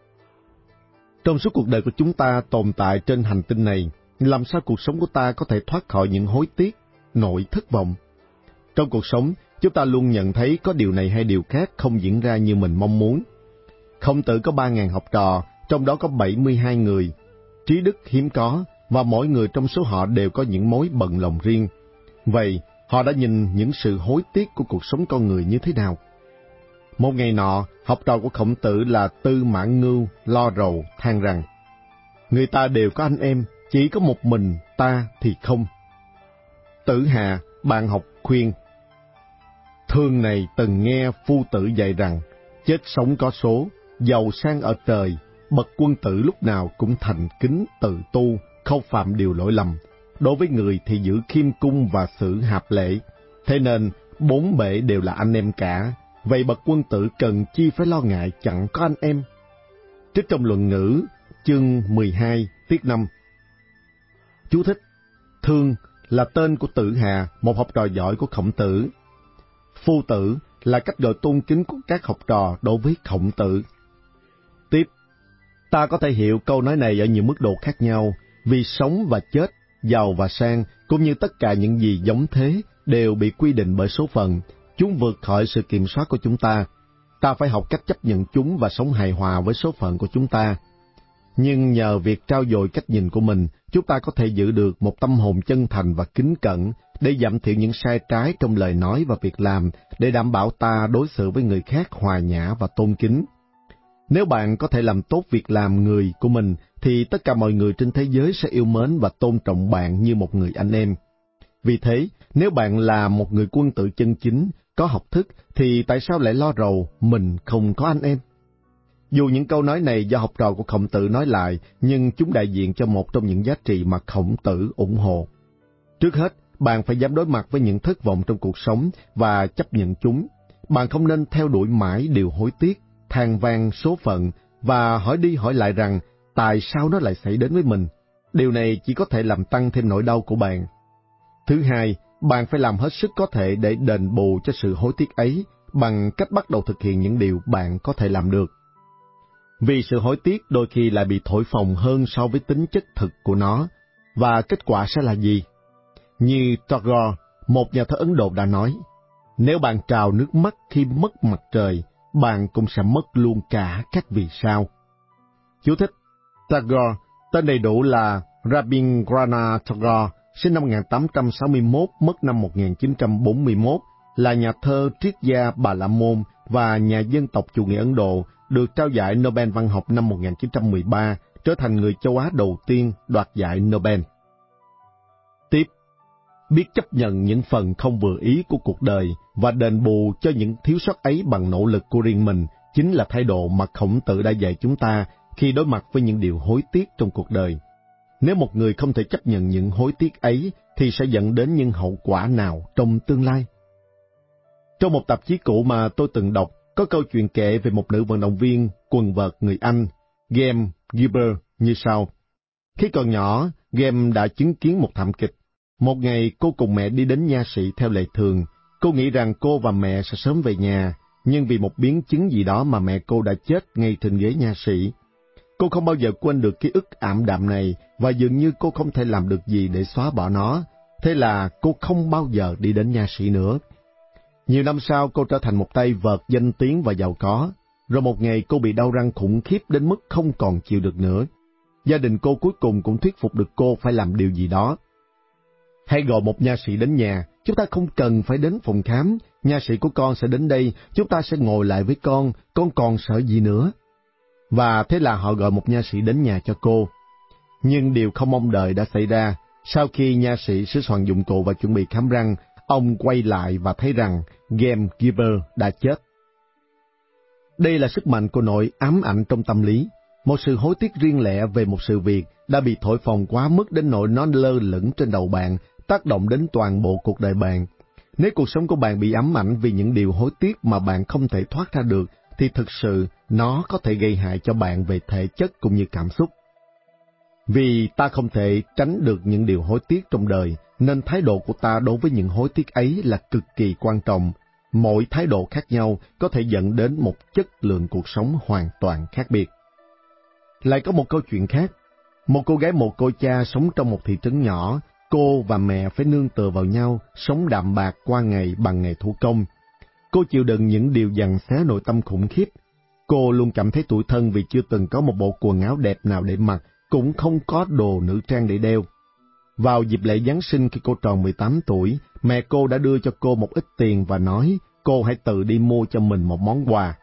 Trong suốt cuộc đời của chúng ta tồn tại trên hành tinh này, làm sao cuộc sống của ta có thể thoát khỏi những hối tiếc, nỗi thất vọng? Trong cuộc sống, chúng ta luôn nhận thấy có điều này hay điều khác không diễn ra như mình mong muốn. Khổng Tử có 3.000 học trò, trong đó có 72 người, trí đức hiếm có, và mỗi người trong số họ đều có những mối bận lòng riêng. Vậy, họ đã nhìn những sự hối tiếc của cuộc sống con người như thế nào? Một ngày nọ, học trò của Khổng Tử là Tư Mã Ngưu lo rầu than rằng: người ta đều có anh em, chỉ có một mình ta thì không. Tử Hà, bạn học khuyên: Thương này từng nghe phu tử dạy rằng, chết sống có số, giàu sang ở trời, bậc quân tử lúc nào cũng thành kính tự tu, không phạm điều lỗi lầm. Đối với người thì giữ khiêm cung và xử hạp lễ. Thế nên, bốn bể đều là anh em cả. Vậy bậc quân tử cần chi phải lo ngại chẳng có anh em? Trích trong Luận Ngữ, chương 12, tiết 5. Chú thích: Thương là tên của Tử Hà, một học trò giỏi của Khổng Tử. Phu tử là cách gọi tôn kính của các học trò đối với Khổng Tử. Tiếp, ta có thể hiểu câu nói này ở nhiều mức độ khác nhau, vì sống và chết, giàu và sang, cũng như tất cả những gì giống thế, đều bị quy định bởi số phận. Chúng vượt khỏi sự kiểm soát của chúng ta. Ta phải học cách chấp nhận chúng và sống hài hòa với số phận của chúng ta. Nhưng nhờ việc trau dồi cách nhìn của mình, chúng ta có thể giữ được một tâm hồn chân thành và kính cẩn để giảm thiểu những sai trái trong lời nói và việc làm, để đảm bảo ta đối xử với người khác hòa nhã và tôn kính. Nếu bạn có thể làm tốt việc làm người của mình, thì tất cả mọi người trên thế giới sẽ yêu mến và tôn trọng bạn như một người anh em. Vì thế, nếu bạn là một người quân tử chân chính, có học thức, thì tại sao lại lo rầu mình không có anh em? Dù những câu nói này do học trò của Khổng Tử nói lại, nhưng chúng đại diện cho một trong những giá trị mà Khổng Tử ủng hộ. Trước hết, bạn phải dám đối mặt với những thất vọng trong cuộc sống và chấp nhận chúng. Bạn không nên theo đuổi mãi điều hối tiếc, than van số phận và hỏi đi hỏi lại rằng tại sao nó lại xảy đến với mình. Điều này chỉ có thể làm tăng thêm nỗi đau của bạn. Thứ hai, bạn phải làm hết sức có thể để đền bù cho sự hối tiếc ấy bằng cách bắt đầu thực hiện những điều bạn có thể làm được. Vì sự hối tiếc đôi khi lại bị thổi phồng hơn so với tính chất thực của nó, và kết quả sẽ là gì? Như Tagore, một nhà thơ Ấn Độ đã nói, nếu bạn trào nước mắt khi mất mặt trời, bạn cũng sẽ mất luôn cả các vì sao. Chú thích: Tagore, tên đầy đủ là Rabindranath Tagore, sinh năm 1861, mất năm 1941, là nhà thơ, triết gia Bà La Môn và nhà dân tộc chủ nghĩa Ấn Độ, được trao giải Nobel văn học năm 1913, trở thành người châu Á đầu tiên đoạt giải Nobel. Tiếp, biết chấp nhận những phần không vừa ý của cuộc đời và đền bù cho những thiếu sót ấy bằng nỗ lực của riêng mình chính là thái độ mà Khổng Tử đã dạy chúng ta khi đối mặt với những điều hối tiếc trong cuộc đời. Nếu một người không thể chấp nhận những hối tiếc ấy thì sẽ dẫn đến những hậu quả nào trong tương lai? Trong một tạp chí cũ mà tôi từng đọc, có câu chuyện kể về một nữ vận động viên quần vợt người Anh, Gem Gilbert, như sau. Khi còn nhỏ, Gem đã chứng kiến một thảm kịch. Một ngày, cô cùng mẹ đi đến nha sĩ theo lệ thường. Cô nghĩ rằng cô và mẹ sẽ sớm về nhà, nhưng vì một biến chứng gì đó mà mẹ cô đã chết ngay trên ghế nha sĩ. Cô không bao giờ quên được ký ức ảm đạm này và dường như cô không thể làm được gì để xóa bỏ nó. Thế là cô không bao giờ đi đến nha sĩ nữa. Nhiều năm sau, cô trở thành một tay vợt danh tiếng và giàu có. Rồi một ngày cô bị đau răng khủng khiếp đến mức không còn chịu được nữa. Gia đình cô cuối cùng cũng thuyết phục được cô phải làm điều gì đó. Hãy gọi một nha sĩ đến nhà, chúng ta không cần phải đến phòng khám, nha sĩ của con sẽ đến đây, chúng ta sẽ ngồi lại với con còn sợ gì nữa. Và thế là họ gọi một nha sĩ đến nhà cho cô. Nhưng điều không mong đợi đã xảy ra. Sau khi nha sĩ sửa soạn dụng cụ và chuẩn bị khám răng, ông quay lại và thấy rằng Gem Gilbert đã chết. Đây là sức mạnh của nỗi ám ảnh trong tâm lý, một sự hối tiếc riêng lẻ về một sự việc đã bị thổi phồng quá mức đến nỗi nó lơ lửng trên đầu bạn, tác động đến toàn bộ cuộc đời bạn. Nếu cuộc sống của bạn bị ám ảnh vì những điều hối tiếc mà bạn không thể thoát ra được, thì thực sự nó có thể gây hại cho bạn về thể chất cũng như cảm xúc. Vì ta không thể tránh được những điều hối tiếc trong đời, nên thái độ của ta đối với những hối tiếc ấy là cực kỳ quan trọng. Mỗi thái độ khác nhau có thể dẫn đến một chất lượng cuộc sống hoàn toàn khác biệt. Lại có một câu chuyện khác. Một cô gái mồ côi cha sống trong một thị trấn nhỏ. Cô và mẹ phải nương tựa vào nhau, sống đạm bạc qua ngày bằng nghề thủ công. Cô chịu đựng những điều giằng xé nội tâm khủng khiếp. Cô luôn cảm thấy tủi thân vì chưa từng có một bộ quần áo đẹp nào để mặc, cũng không có đồ nữ trang để đeo. Vào dịp lễ Giáng sinh khi cô tròn 18 tuổi, mẹ cô đã đưa cho cô một ít tiền và nói cô hãy tự đi mua cho mình một món quà.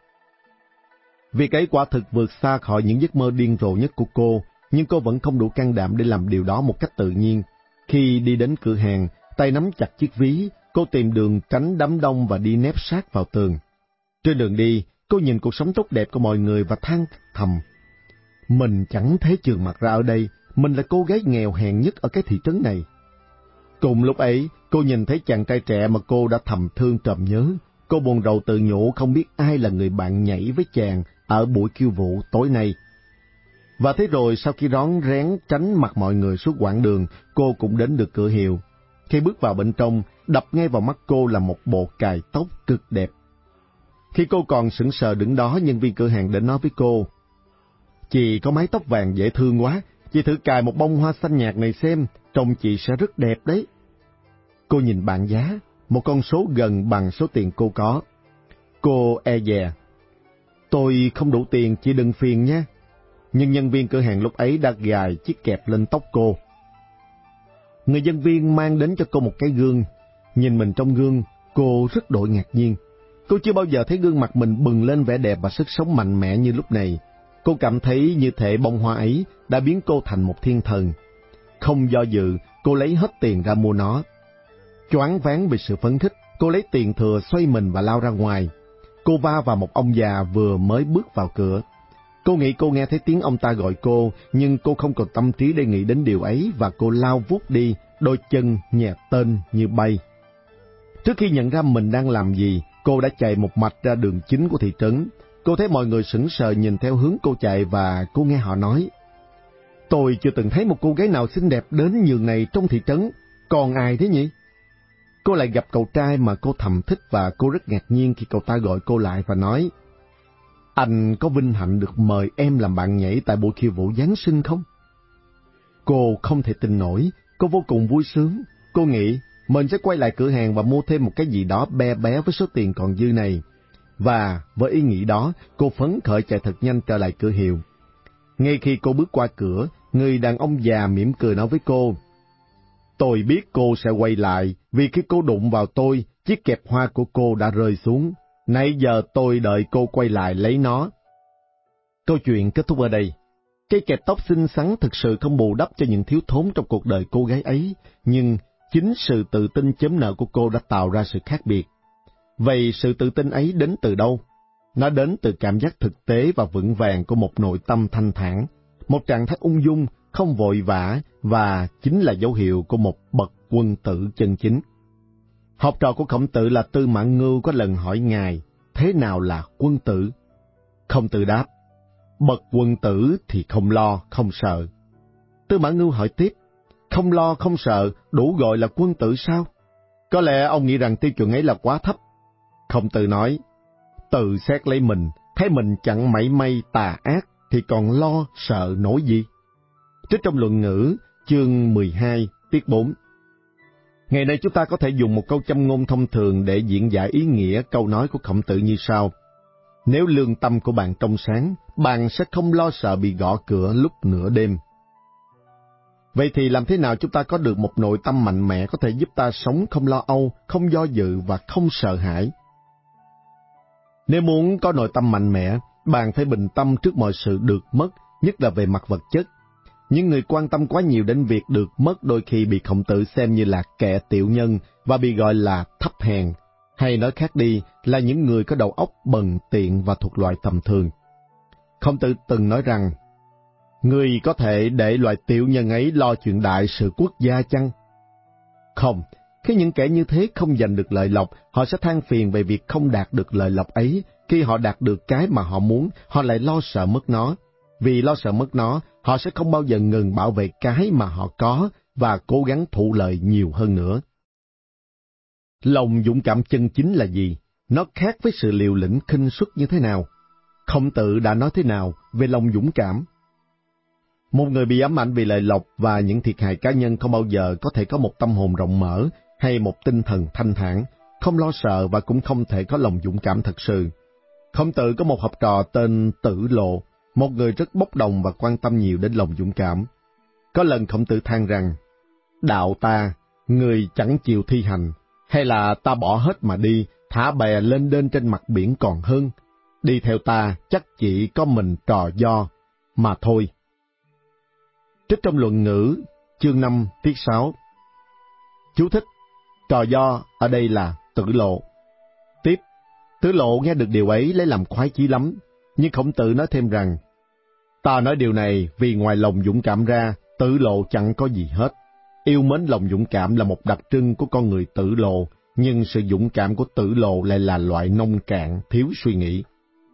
Việc ấy quả thực vượt xa khỏi những giấc mơ điên rồ nhất của cô, nhưng cô vẫn không đủ can đảm để làm điều đó một cách tự nhiên. Khi đi đến cửa hàng, tay nắm chặt chiếc ví, cô tìm đường tránh đám đông và đi nép sát vào tường. Trên đường đi, cô nhìn cuộc sống tốt đẹp của mọi người và than thầm. Mình chẳng thấy chườm mặt ra ở đây, mình là cô gái nghèo hèn nhất ở cái thị trấn này. Cùng lúc ấy, cô nhìn thấy chàng trai trẻ mà cô đã thầm thương trộm nhớ. Cô buồn rầu tự nhủ không biết ai là người bạn nhảy với chàng ở buổi khiêu vũ tối nay. Và thế rồi sau khi rón rén tránh mặt mọi người suốt quãng đường, cô cũng đến được cửa hiệu. Khi bước vào bên trong, đập ngay vào mắt cô là một bộ cài tóc cực đẹp. Khi cô còn sững sờ đứng đó, nhân viên cửa hàng đến nói với cô, chị có mái tóc vàng dễ thương quá, chị thử cài một bông hoa xanh nhạt này xem, trông chị sẽ rất đẹp đấy. Cô nhìn bảng giá, một con số gần bằng số tiền cô có. Cô e dè, tôi không đủ tiền, chị đừng phiền nhé. Nhưng nhân viên cửa hàng lúc ấy đã gài chiếc kẹp lên tóc cô. Người nhân viên mang đến cho cô một cái gương. Nhìn mình trong gương, cô rất đổi ngạc nhiên. Cô chưa bao giờ thấy gương mặt mình bừng lên vẻ đẹp và sức sống mạnh mẽ như lúc này. Cô cảm thấy như thể bông hoa ấy đã biến cô thành một thiên thần. Không do dự, cô lấy hết tiền ra mua nó. Choáng váng vì sự phấn khích, cô lấy tiền thừa xoay mình và lao ra ngoài. Cô va vào một ông già vừa mới bước vào cửa. Cô nghĩ cô nghe thấy tiếng ông ta gọi cô, nhưng cô không còn tâm trí để nghĩ đến điều ấy và cô lao vút đi, đôi chân nhẹ tênh như bay. Trước khi nhận ra mình đang làm gì, cô đã chạy một mạch ra đường chính của thị trấn. Cô thấy mọi người sững sờ nhìn theo hướng cô chạy và cô nghe họ nói, tôi chưa từng thấy một cô gái nào xinh đẹp đến nhường này trong thị trấn, còn ai thế nhỉ? Cô lại gặp cậu trai mà cô thầm thích và cô rất ngạc nhiên khi cậu ta gọi cô lại và nói, anh có vinh hạnh được mời em làm bạn nhảy tại buổi khiêu vũ Giáng sinh không? Cô không thể tin nổi, cô vô cùng vui sướng. Cô nghĩ mình sẽ quay lại cửa hàng và mua thêm một cái gì đó be bé với số tiền còn dư này. Và với ý nghĩ đó, cô phấn khởi chạy thật nhanh trở lại cửa hiệu. Ngay khi cô bước qua cửa, người đàn ông già mỉm cười nói với cô, tôi biết cô sẽ quay lại, vì khi cô đụng vào tôi, chiếc kẹp hoa của cô đã rơi xuống. Nãy giờ tôi đợi cô quay lại lấy nó. Câu chuyện kết thúc ở đây. Cây kẹp tóc xinh xắn thực sự không bù đắp cho những thiếu thốn trong cuộc đời cô gái ấy, nhưng chính sự tự tin chớm nở của cô đã tạo ra sự khác biệt. Vậy sự tự tin ấy đến từ đâu? Nó đến từ cảm giác thực tế và vững vàng của một nội tâm thanh thản, một trạng thái ung dung, không vội vã, và chính là dấu hiệu của một bậc quân tử chân chính. Học trò của Khổng Tử là Tư Mã Ngưu có lần hỏi Ngài, thế nào là quân tử? Khổng Tử đáp, bậc quân tử thì không lo, không sợ. Tư Mã Ngưu hỏi tiếp, không lo, không sợ, đủ gọi là quân tử sao? Có lẽ ông nghĩ rằng tiêu chuẩn ấy là quá thấp. Khổng Tử nói, tự xét lấy mình, thấy mình chẳng mảy may tà ác, thì còn lo sợ nổi gì? Trích trong Luận Ngữ, chương 12, tiết 4. Ngày nay chúng ta có thể dùng một câu châm ngôn thông thường để diễn giải ý nghĩa câu nói của Khổng Tử như sau. Nếu lương tâm của bạn trong sáng, bạn sẽ không lo sợ bị gõ cửa lúc nửa đêm. Vậy thì làm thế nào chúng ta có được một nội tâm mạnh mẽ có thể giúp ta sống không lo âu, không do dự và không sợ hãi? Nếu muốn có nội tâm mạnh mẽ, bạn phải bình tâm trước mọi sự được mất, nhất là về mặt vật chất. Những người quan tâm quá nhiều đến việc được mất đôi khi bị Khổng Tử xem như là kẻ tiểu nhân và bị gọi là thấp hèn, hay nói khác đi là những người có đầu óc bần tiện và thuộc loại tầm thường. Khổng Tử từng nói rằng, người có thể để loại tiểu nhân ấy lo chuyện đại sự quốc gia chăng? Không, khi những kẻ như thế không giành được lợi lộc, họ sẽ than phiền về việc không đạt được lợi lộc ấy. Khi họ đạt được cái mà họ muốn, họ lại lo sợ mất nó. Vì lo sợ mất nó, họ sẽ không bao giờ ngừng bảo vệ cái mà họ có và cố gắng thụ lợi nhiều hơn nữa. Lòng dũng cảm chân chính là gì? Nó khác với sự liều lĩnh khinh suất như thế nào? Khổng Tử đã nói thế nào về lòng dũng cảm? Một người bị ám ảnh vì lợi lộc và những thiệt hại cá nhân không bao giờ có thể có một tâm hồn rộng mở hay một tinh thần thanh thản, không lo sợ và cũng không thể có lòng dũng cảm thật sự. Khổng Tử có một học trò tên Tử Lộ, một người rất bốc đồng và quan tâm nhiều đến lòng dũng cảm. Có lần Khổng Tử than rằng, đạo ta, người chẳng chịu thi hành, hay là ta bỏ hết mà đi, thả bè lên đên trên mặt biển còn hơn. Đi theo ta chắc chỉ có mình trò do, mà thôi. Trích trong Luận Ngữ, chương 5, tiết 6. Chú thích, trò do ở đây là Tử Lộ. Tiếp, Tử Lộ nghe được điều ấy lấy làm khoái chí lắm, nhưng Khổng Tử nói thêm rằng, ta nói điều này vì ngoài lòng dũng cảm ra, Tử Lộ chẳng có gì hết. Yêu mến lòng dũng cảm là một đặc trưng của con người Tử Lộ, nhưng sự dũng cảm của Tử Lộ lại là loại nông cạn, thiếu suy nghĩ.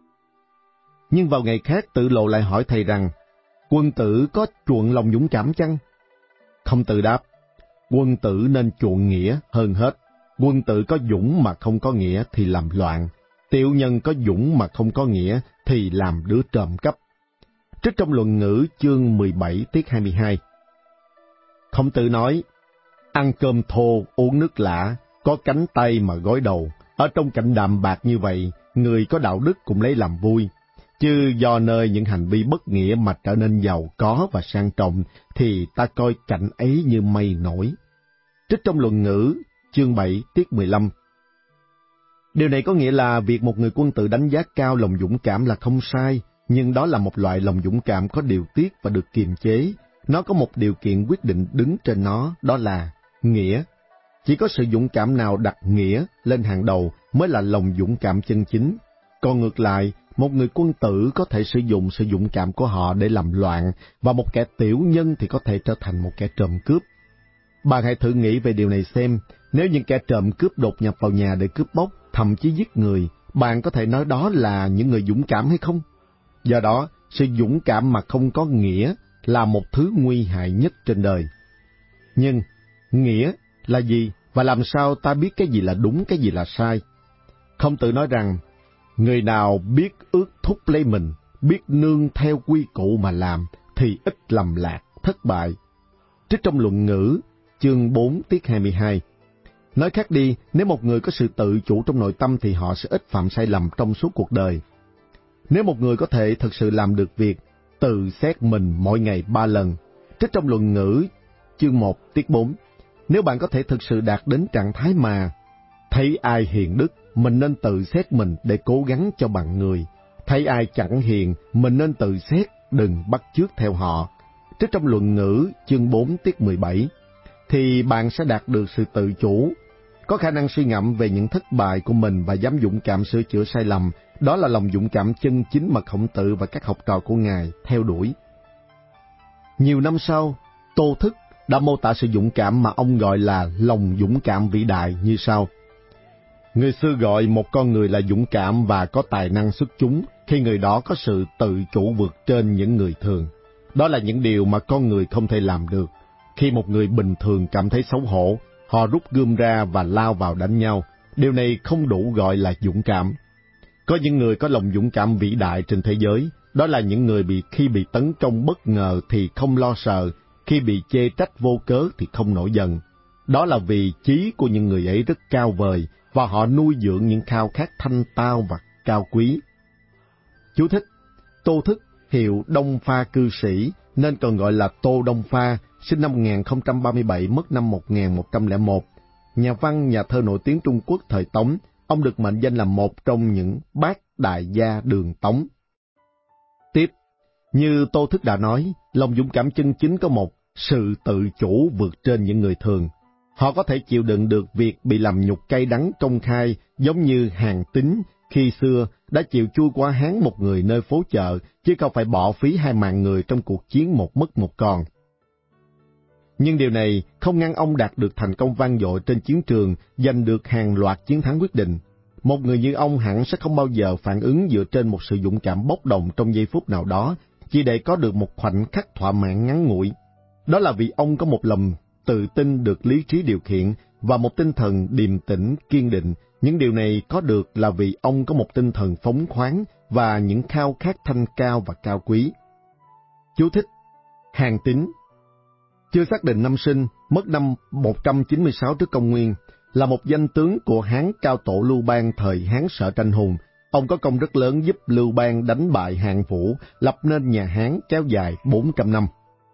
Nhưng vào ngày khác Tử Lộ lại hỏi thầy rằng, quân tử có chuộng lòng dũng cảm chăng? Khổng Tử đáp, quân tử nên chuộng nghĩa hơn hết. Quân tử có dũng mà không có nghĩa thì làm loạn. Tiểu nhân có dũng mà không có nghĩa thì làm đứa trộm cắp. Trích trong Luận Ngữ chương 17 tiết 22. Khổng Tử nói, ăn cơm thô, uống nước lã, có cánh tay mà gối đầu. Ở trong cảnh đạm bạc như vậy, người có đạo đức cũng lấy làm vui. Chứ do nơi những hành vi bất nghĩa mà trở nên giàu có và sang trọng, thì ta coi cảnh ấy như mây nổi. Trích trong Luận Ngữ, chương 7, tiết 15. Điều này có nghĩa là việc một người quân tử đánh giá cao lòng dũng cảm là không sai, nhưng đó là một loại lòng dũng cảm có điều tiết và được kiềm chế. Nó có một điều kiện quyết định đứng trên nó, đó là nghĩa. Chỉ có sự dũng cảm nào đặt nghĩa lên hàng đầu mới là lòng dũng cảm chân chính. Còn ngược lại, một người quân tử có thể sử dụng sự dũng cảm của họ để làm loạn, và một kẻ tiểu nhân thì có thể trở thành một kẻ trộm cướp. Bạn hãy thử nghĩ về điều này xem, nếu những kẻ trộm cướp đột nhập vào nhà để cướp bóc, thậm chí giết người, bạn có thể nói đó là những người dũng cảm hay không? Do đó, sự dũng cảm mà không có nghĩa là một thứ nguy hại nhất trên đời. Nhưng, nghĩa là gì và làm sao ta biết cái gì là đúng, cái gì là sai? Khổng Tử nói rằng, người nào biết ước thúc lấy mình, biết nương theo quy củ mà làm, thì ít lầm lạc, thất bại. Trích trong Luận Ngữ, chương 4, tiết 22. Nói khác đi, nếu một người có sự tự chủ trong nội tâm thì họ sẽ ít phạm sai lầm trong suốt cuộc đời. Nếu một người có thể thực sự làm được việc tự xét mình mỗi ngày 3 lần, Trích trong Luận Ngữ, chương 1, tiết 4. Nếu bạn có thể thực sự đạt đến trạng thái mà thấy ai hiền đức, mình nên tự xét mình để cố gắng cho bằng người. Thấy ai chẳng hiền, mình nên tự xét, đừng bắt chước theo họ. Trích trong Luận Ngữ, chương 4, tiết 17. Thì bạn sẽ đạt được sự tự chủ, có khả năng suy ngẫm về những thất bại của mình và dám dũng cảm sửa chữa sai lầm. Đó là lòng dũng cảm chân chính mà Khổng Tử và các học trò của Ngài theo đuổi. Nhiều năm sau, Tô Thức đã mô tả sự dũng cảm mà ông gọi là lòng dũng cảm vĩ đại như sau. Người xưa gọi một con người là dũng cảm và có tài năng xuất chúng khi người đó có sự tự chủ vượt trên những người thường. Đó là những điều mà con người không thể làm được. Khi một người bình thường cảm thấy xấu hổ, họ rút gươm ra và lao vào đánh nhau. Điều này không đủ gọi là dũng cảm. Có những người có lòng dũng cảm vĩ đại trên thế giới. Đó là những người khi bị tấn công bất ngờ thì không lo sợ, khi bị chê trách vô cớ thì không nổi giận. Đó là vì chí của những người ấy rất cao vời và họ nuôi dưỡng những khao khát thanh tao và cao quý. Chú thích: Tô Thức, hiệu Đông Pha cư sĩ, nên còn gọi là Tô Đông Pha, sinh năm 1037, mất năm 1101. Nhà văn, nhà thơ nổi tiếng Trung Quốc thời Tống, ông được mệnh danh là một trong những bát đại gia đường Tống. Tiếp, như Tô Thức đã nói, lòng dũng cảm chân chính có một sự tự chủ vượt trên những người thường. Họ có thể chịu đựng được việc bị làm nhục cay đắng công khai, giống như Hàn Tín khi xưa đã chịu chui qua háng một người nơi phố chợ, chứ không phải bỏ phí 2 mạng người trong cuộc chiến một mất một còn. Nhưng điều này không ngăn ông đạt được thành công vang dội trên chiến trường, giành được hàng loạt chiến thắng quyết định. Một người như ông hẳn sẽ không bao giờ phản ứng dựa trên một sự dũng cảm bốc đồng trong giây phút nào đó, chỉ để có được một khoảnh khắc thỏa mãn ngắn ngủi. Đó là vì ông có một lòng tự tin được lý trí điều khiển và một tinh thần điềm tĩnh, kiên định. Những điều này có được là vì ông có một tinh thần phóng khoáng và những khao khát thanh cao và cao quý. Chú thích: Hàn Tín, chưa xác định năm sinh, mất năm 196 trước công nguyên, là một danh tướng của Hán Cao Tổ Lưu Bang thời Hán Sở Tranh Hùng. Ông có công rất lớn giúp Lưu Bang đánh bại Hạng Vũ, lập nên nhà Hán kéo dài 400 năm.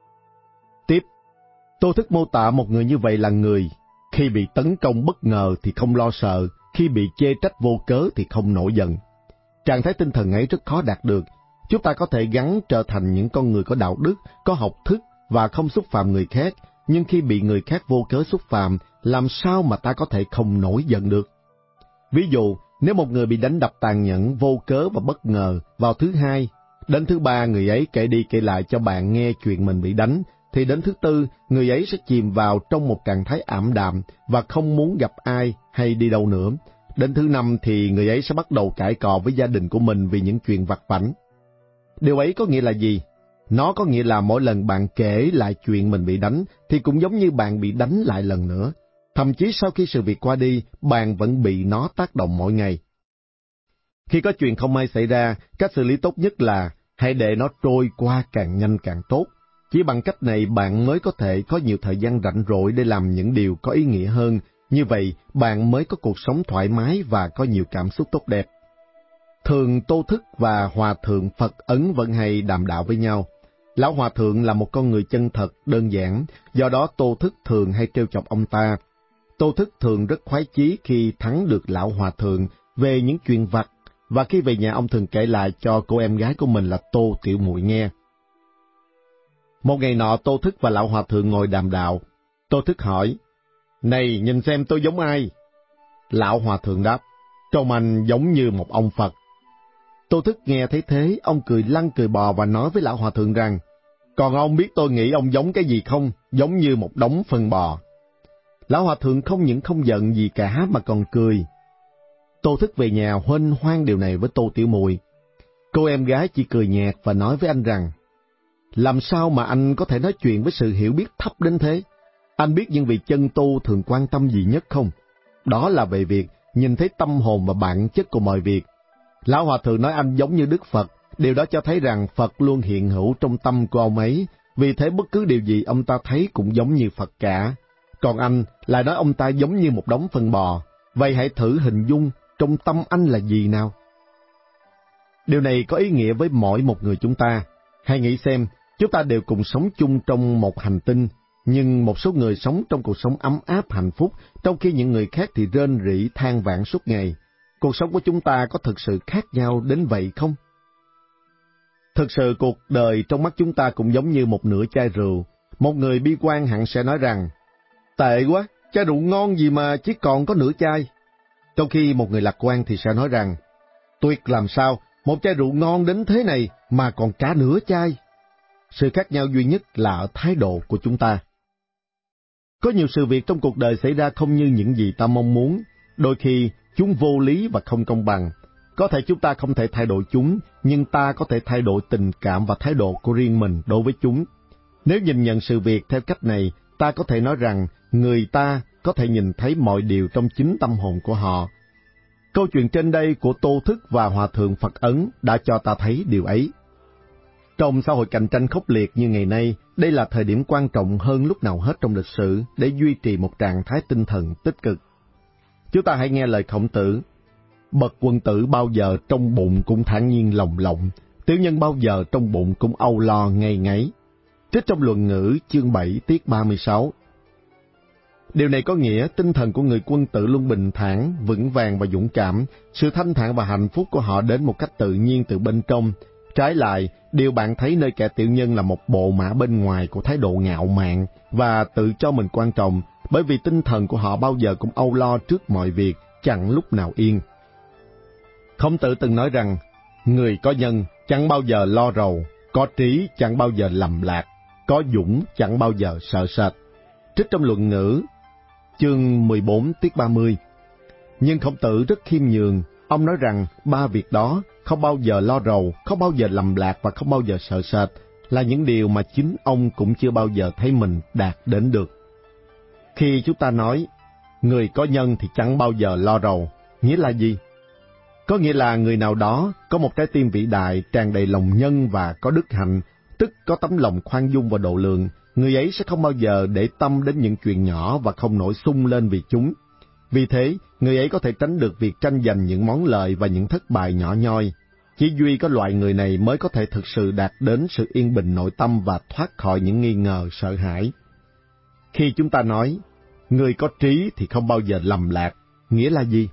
Tiếp, Tô Thức mô tả một người như vậy là người khi bị tấn công bất ngờ thì không lo sợ, khi bị chê trách vô cớ thì không nổi giận. Trạng thái tinh thần ấy rất khó đạt được. Chúng ta có thể gắng trở thành những con người có đạo đức, có học thức và không xúc phạm người khác, nhưng khi bị người khác vô cớ xúc phạm, làm sao mà ta có thể không nổi giận được? Ví dụ, nếu một người bị đánh đập tàn nhẫn, vô cớ và bất ngờ vào thứ hai, đến thứ ba người ấy kể đi kể lại cho bạn nghe chuyện mình bị đánh, thì đến thứ tư, người ấy sẽ chìm vào trong một trạng thái ảm đạm và không muốn gặp ai hay đi đâu nữa. Đến thứ năm thì người ấy sẽ bắt đầu cãi cọ với gia đình của mình vì những chuyện vặt vãnh. Điều ấy có nghĩa là gì? Nó có nghĩa là mỗi lần bạn kể lại chuyện mình bị đánh thì cũng giống như bạn bị đánh lại lần nữa. Thậm chí sau khi sự việc qua đi, bạn vẫn bị nó tác động mỗi ngày. Khi có chuyện không may xảy ra, cách xử lý tốt nhất là hãy để nó trôi qua càng nhanh càng tốt. Chỉ bằng cách này bạn mới có thể có nhiều thời gian rảnh rỗi để làm những điều có ý nghĩa hơn. Như vậy, bạn mới có cuộc sống thoải mái và có nhiều cảm xúc tốt đẹp. Thường Tô Thức và Hòa Thượng Phật Ấn vẫn hay đàm đạo với nhau. Lão Hòa Thượng là một con người chân thật, đơn giản, do đó Tô Thức thường hay trêu chọc ông ta. Tô Thức thường rất khoái chí khi thắng được Lão Hòa Thượng về những chuyện vặt, và khi về nhà ông thường kể lại cho cô em gái của mình là Tô Tiểu Muội nghe. Một ngày nọ Tô Thức và Lão Hòa Thượng ngồi đàm đạo. Tô Thức hỏi, "Này, nhìn xem tôi giống ai?" Lão Hòa Thượng đáp, "Trông anh giống như một ông Phật." Tô Thức nghe thấy thế, ông cười lăn cười bò và nói với Lão Hòa Thượng rằng, "Còn ông biết tôi nghĩ ông giống cái gì không? Giống như một đống phân bò." Lão Hòa Thượng không những không giận gì cả mà còn cười. Tô Thức về nhà huênh hoang điều này với Tô Tiểu Muội. Cô em gái chỉ cười nhạt và nói với anh rằng, "Làm sao mà anh có thể nói chuyện với sự hiểu biết thấp đến thế? Anh biết những vị chân tu thường quan tâm gì nhất không? Đó là về việc nhìn thấy tâm hồn và bản chất của mọi việc." Lão Hòa Thượng nói anh giống như Đức Phật, điều đó cho thấy rằng Phật luôn hiện hữu trong tâm của ông ấy, vì thế bất cứ điều gì ông ta thấy cũng giống như Phật cả. Còn anh lại nói ông ta giống như một đống phân bò, vậy hãy thử hình dung trong tâm anh là gì nào? Điều này có ý nghĩa với mỗi một người chúng ta. Hãy nghĩ xem, Chúng ta đều cùng sống chung trong một hành tinh, nhưng một số người sống trong cuộc sống ấm áp hạnh phúc, trong khi những người khác thì rên rỉ than vãn suốt ngày. Cuộc sống của chúng ta có thực sự khác nhau đến vậy không? Thực sự cuộc đời trong mắt chúng ta cũng giống như một nửa chai rượu. Một người bi quan hẳn sẽ nói rằng, tệ quá, chai rượu ngon gì mà chỉ còn có nửa chai. Trong khi một người lạc quan thì sẽ nói rằng, tuyệt làm sao, một chai rượu ngon đến thế này mà còn cả nửa chai. Sự khác nhau duy nhất là ở thái độ của chúng ta. Có nhiều sự việc trong cuộc đời xảy ra không như những gì ta mong muốn, đôi khi chúng vô lý và không công bằng. Có thể chúng ta không thể thay đổi chúng, nhưng ta có thể thay đổi tình cảm và thái độ của riêng mình đối với chúng. Nếu nhìn nhận sự việc theo cách này, ta có thể nói rằng người ta có thể nhìn thấy mọi điều trong chính tâm hồn của họ. Câu chuyện trên đây của Tô Thức và Hòa thượng Phật Ấn đã cho ta thấy điều ấy. Trong xã hội cạnh tranh khốc liệt như ngày nay, đây là thời điểm quan trọng hơn lúc nào hết trong lịch sử để duy trì một trạng thái tinh thần tích cực. Chúng ta hãy nghe lời Khổng Tử. Bậc quân tử bao giờ trong bụng cũng thản nhiên lồng lộng, tiểu nhân bao giờ trong bụng cũng âu lo ngây ngáy. Trích trong Luận Ngữ chương 7 tiết 36. Điều này có nghĩa tinh thần của người quân tử luôn bình thản, vững vàng và dũng cảm, sự thanh thản và hạnh phúc của họ đến một cách tự nhiên từ bên trong. Trái lại, điều bạn thấy nơi kẻ tiểu nhân là một bộ mã bên ngoài của thái độ ngạo mạn và tự cho mình quan trọng, bởi vì tinh thần của họ bao giờ cũng âu lo trước mọi việc, chẳng lúc nào yên. Khổng Tử từng nói rằng, người có nhân chẳng bao giờ lo rầu, có trí chẳng bao giờ lầm lạc, có dũng chẳng bao giờ sợ sệt. Trích trong Luận Ngữ, chương 14 tiết 30. Nhưng Khổng Tử rất khiêm nhường, ông nói rằng ba việc đó, không bao giờ lo rầu, không bao giờ lầm lạc và không bao giờ sợ sệt, là những điều mà chính ông cũng chưa bao giờ thấy mình đạt đến được. Khi chúng ta nói, người có nhân thì chẳng bao giờ lo rầu, nghĩa là gì? Có nghĩa là người nào đó có một trái tim vĩ đại, tràn đầy lòng nhân và có đức hạnh, tức có tấm lòng khoan dung và độ lượng, người ấy sẽ không bao giờ để tâm đến những chuyện nhỏ và không nổi sung lên vì chúng. Vì thế, người ấy có thể tránh được việc tranh giành những món lợi và những thất bại nhỏ nhoi. Chỉ duy có loại người này mới có thể thực sự đạt đến sự yên bình nội tâm và thoát khỏi những nghi ngờ, sợ hãi. Khi chúng ta nói, người có trí thì không bao giờ lầm lạc, nghĩa là gì?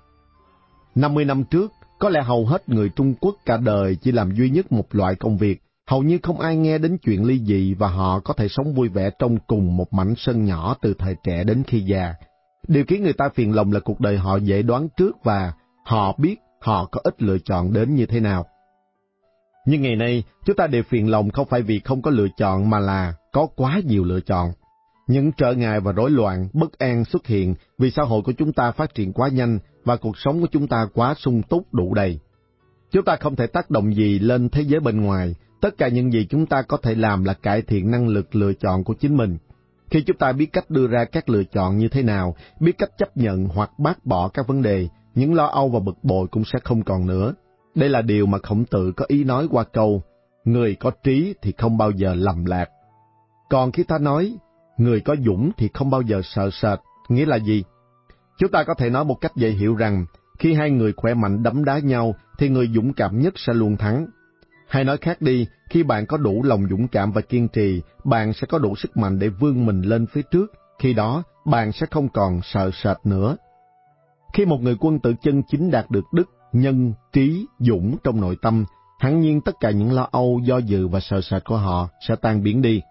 50 năm trước, có lẽ hầu hết người Trung Quốc cả đời chỉ làm duy nhất một loại công việc, hầu như không ai nghe đến chuyện ly dị và họ có thể sống vui vẻ trong cùng một mảnh sân nhỏ từ thời trẻ đến khi già. Điều khiến người ta phiền lòng là cuộc đời họ dễ đoán trước và họ biết họ có ít lựa chọn đến như thế nào. Nhưng ngày nay, chúng ta đều phiền lòng không phải vì không có lựa chọn mà là có quá nhiều lựa chọn. Những trở ngại và rối loạn, bất an xuất hiện vì xã hội của chúng ta phát triển quá nhanh và cuộc sống của chúng ta quá sung túc đủ đầy. Chúng ta không thể tác động gì lên thế giới bên ngoài, tất cả những gì chúng ta có thể làm là cải thiện năng lực lựa chọn của chính mình. Khi chúng ta biết cách đưa ra các lựa chọn như thế nào, biết cách chấp nhận hoặc bác bỏ các vấn đề, những lo âu và bực bội cũng sẽ không còn nữa. Đây là điều mà Khổng Tử có ý nói qua câu, người có trí thì không bao giờ lầm lạc. Còn khi ta nói, người có dũng thì không bao giờ sợ sệt, nghĩa là gì? Chúng ta có thể nói một cách dễ hiểu rằng, khi hai người khỏe mạnh đấm đá nhau, thì người dũng cảm nhất sẽ luôn thắng. Hay nói khác đi, khi bạn có đủ lòng dũng cảm và kiên trì, bạn sẽ có đủ sức mạnh để vươn mình lên phía trước, khi đó bạn sẽ không còn sợ sệt nữa. Khi một người quân tử chân chính đạt được đức, nhân, trí, dũng trong nội tâm, hẳn nhiên tất cả những lo âu, do dự và sợ sệt của họ sẽ tan biến đi.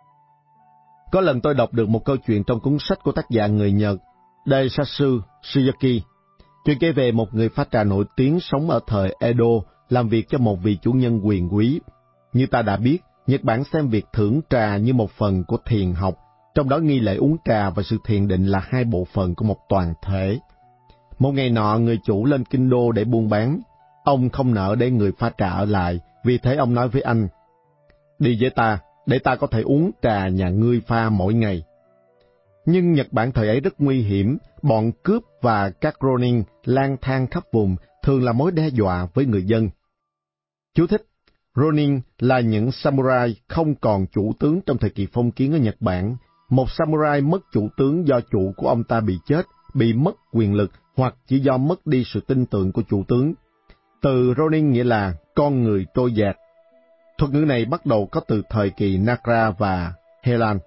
Có lần tôi đọc được một câu chuyện trong cuốn sách của tác giả người Nhật Daisaku Suzuki. Chuyện kể về một người pha trà nổi tiếng sống ở thời Edo, làm việc cho một vị chủ nhân quyền quý. Như ta đã biết, Nhật Bản xem việc thưởng trà như một phần của thiền học, trong đó nghi lễ uống trà và sự thiền định là hai bộ phận của một toàn thể. Một ngày nọ, người chủ lên kinh đô để buôn bán. Ông không nỡ để người pha trà ở lại, vì thế ông nói với anh, đi với ta, để ta có thể uống trà nhà ngươi pha mỗi ngày. Nhưng Nhật Bản thời ấy rất nguy hiểm, bọn cướp và các Ronin lang thang khắp vùng, thường là mối đe dọa với người dân. Chú thích: Ronin là những samurai không còn chủ tướng trong thời kỳ phong kiến ở Nhật Bản. Một samurai mất chủ tướng do chủ của ông ta bị chết, bị mất quyền lực hoặc chỉ do mất đi sự tin tưởng của chủ tướng. Từ Ronin nghĩa là con người trôi dạt. Thuật ngữ này bắt đầu có từ thời kỳ Nagara và Helan.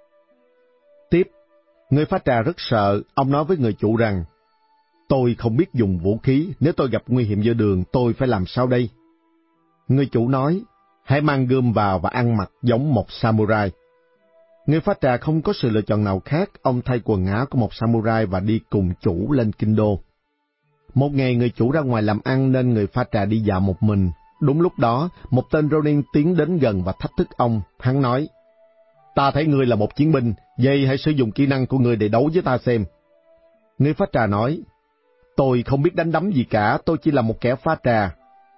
Tiếp, người pha trà rất sợ, ông nói với người chủ rằng, tôi không biết dùng vũ khí, nếu tôi gặp nguy hiểm giữa đường, tôi phải làm sao đây? Người chủ nói, hãy mang gươm vào và ăn mặc giống một samurai. Người pha trà không có sự lựa chọn nào khác, ông thay quần áo của một samurai và đi cùng chủ lên kinh đô. Một ngày người chủ ra ngoài làm ăn nên người pha trà đi dạo một mình. Đúng lúc đó, một tên Ronin tiến đến gần và thách thức ông. Hắn nói, ta thấy ngươi là một chiến binh, vậy hãy sử dụng kỹ năng của ngươi để đấu với ta xem. Người pha trà nói, tôi không biết đánh đấm gì cả, tôi chỉ là một kẻ pha trà.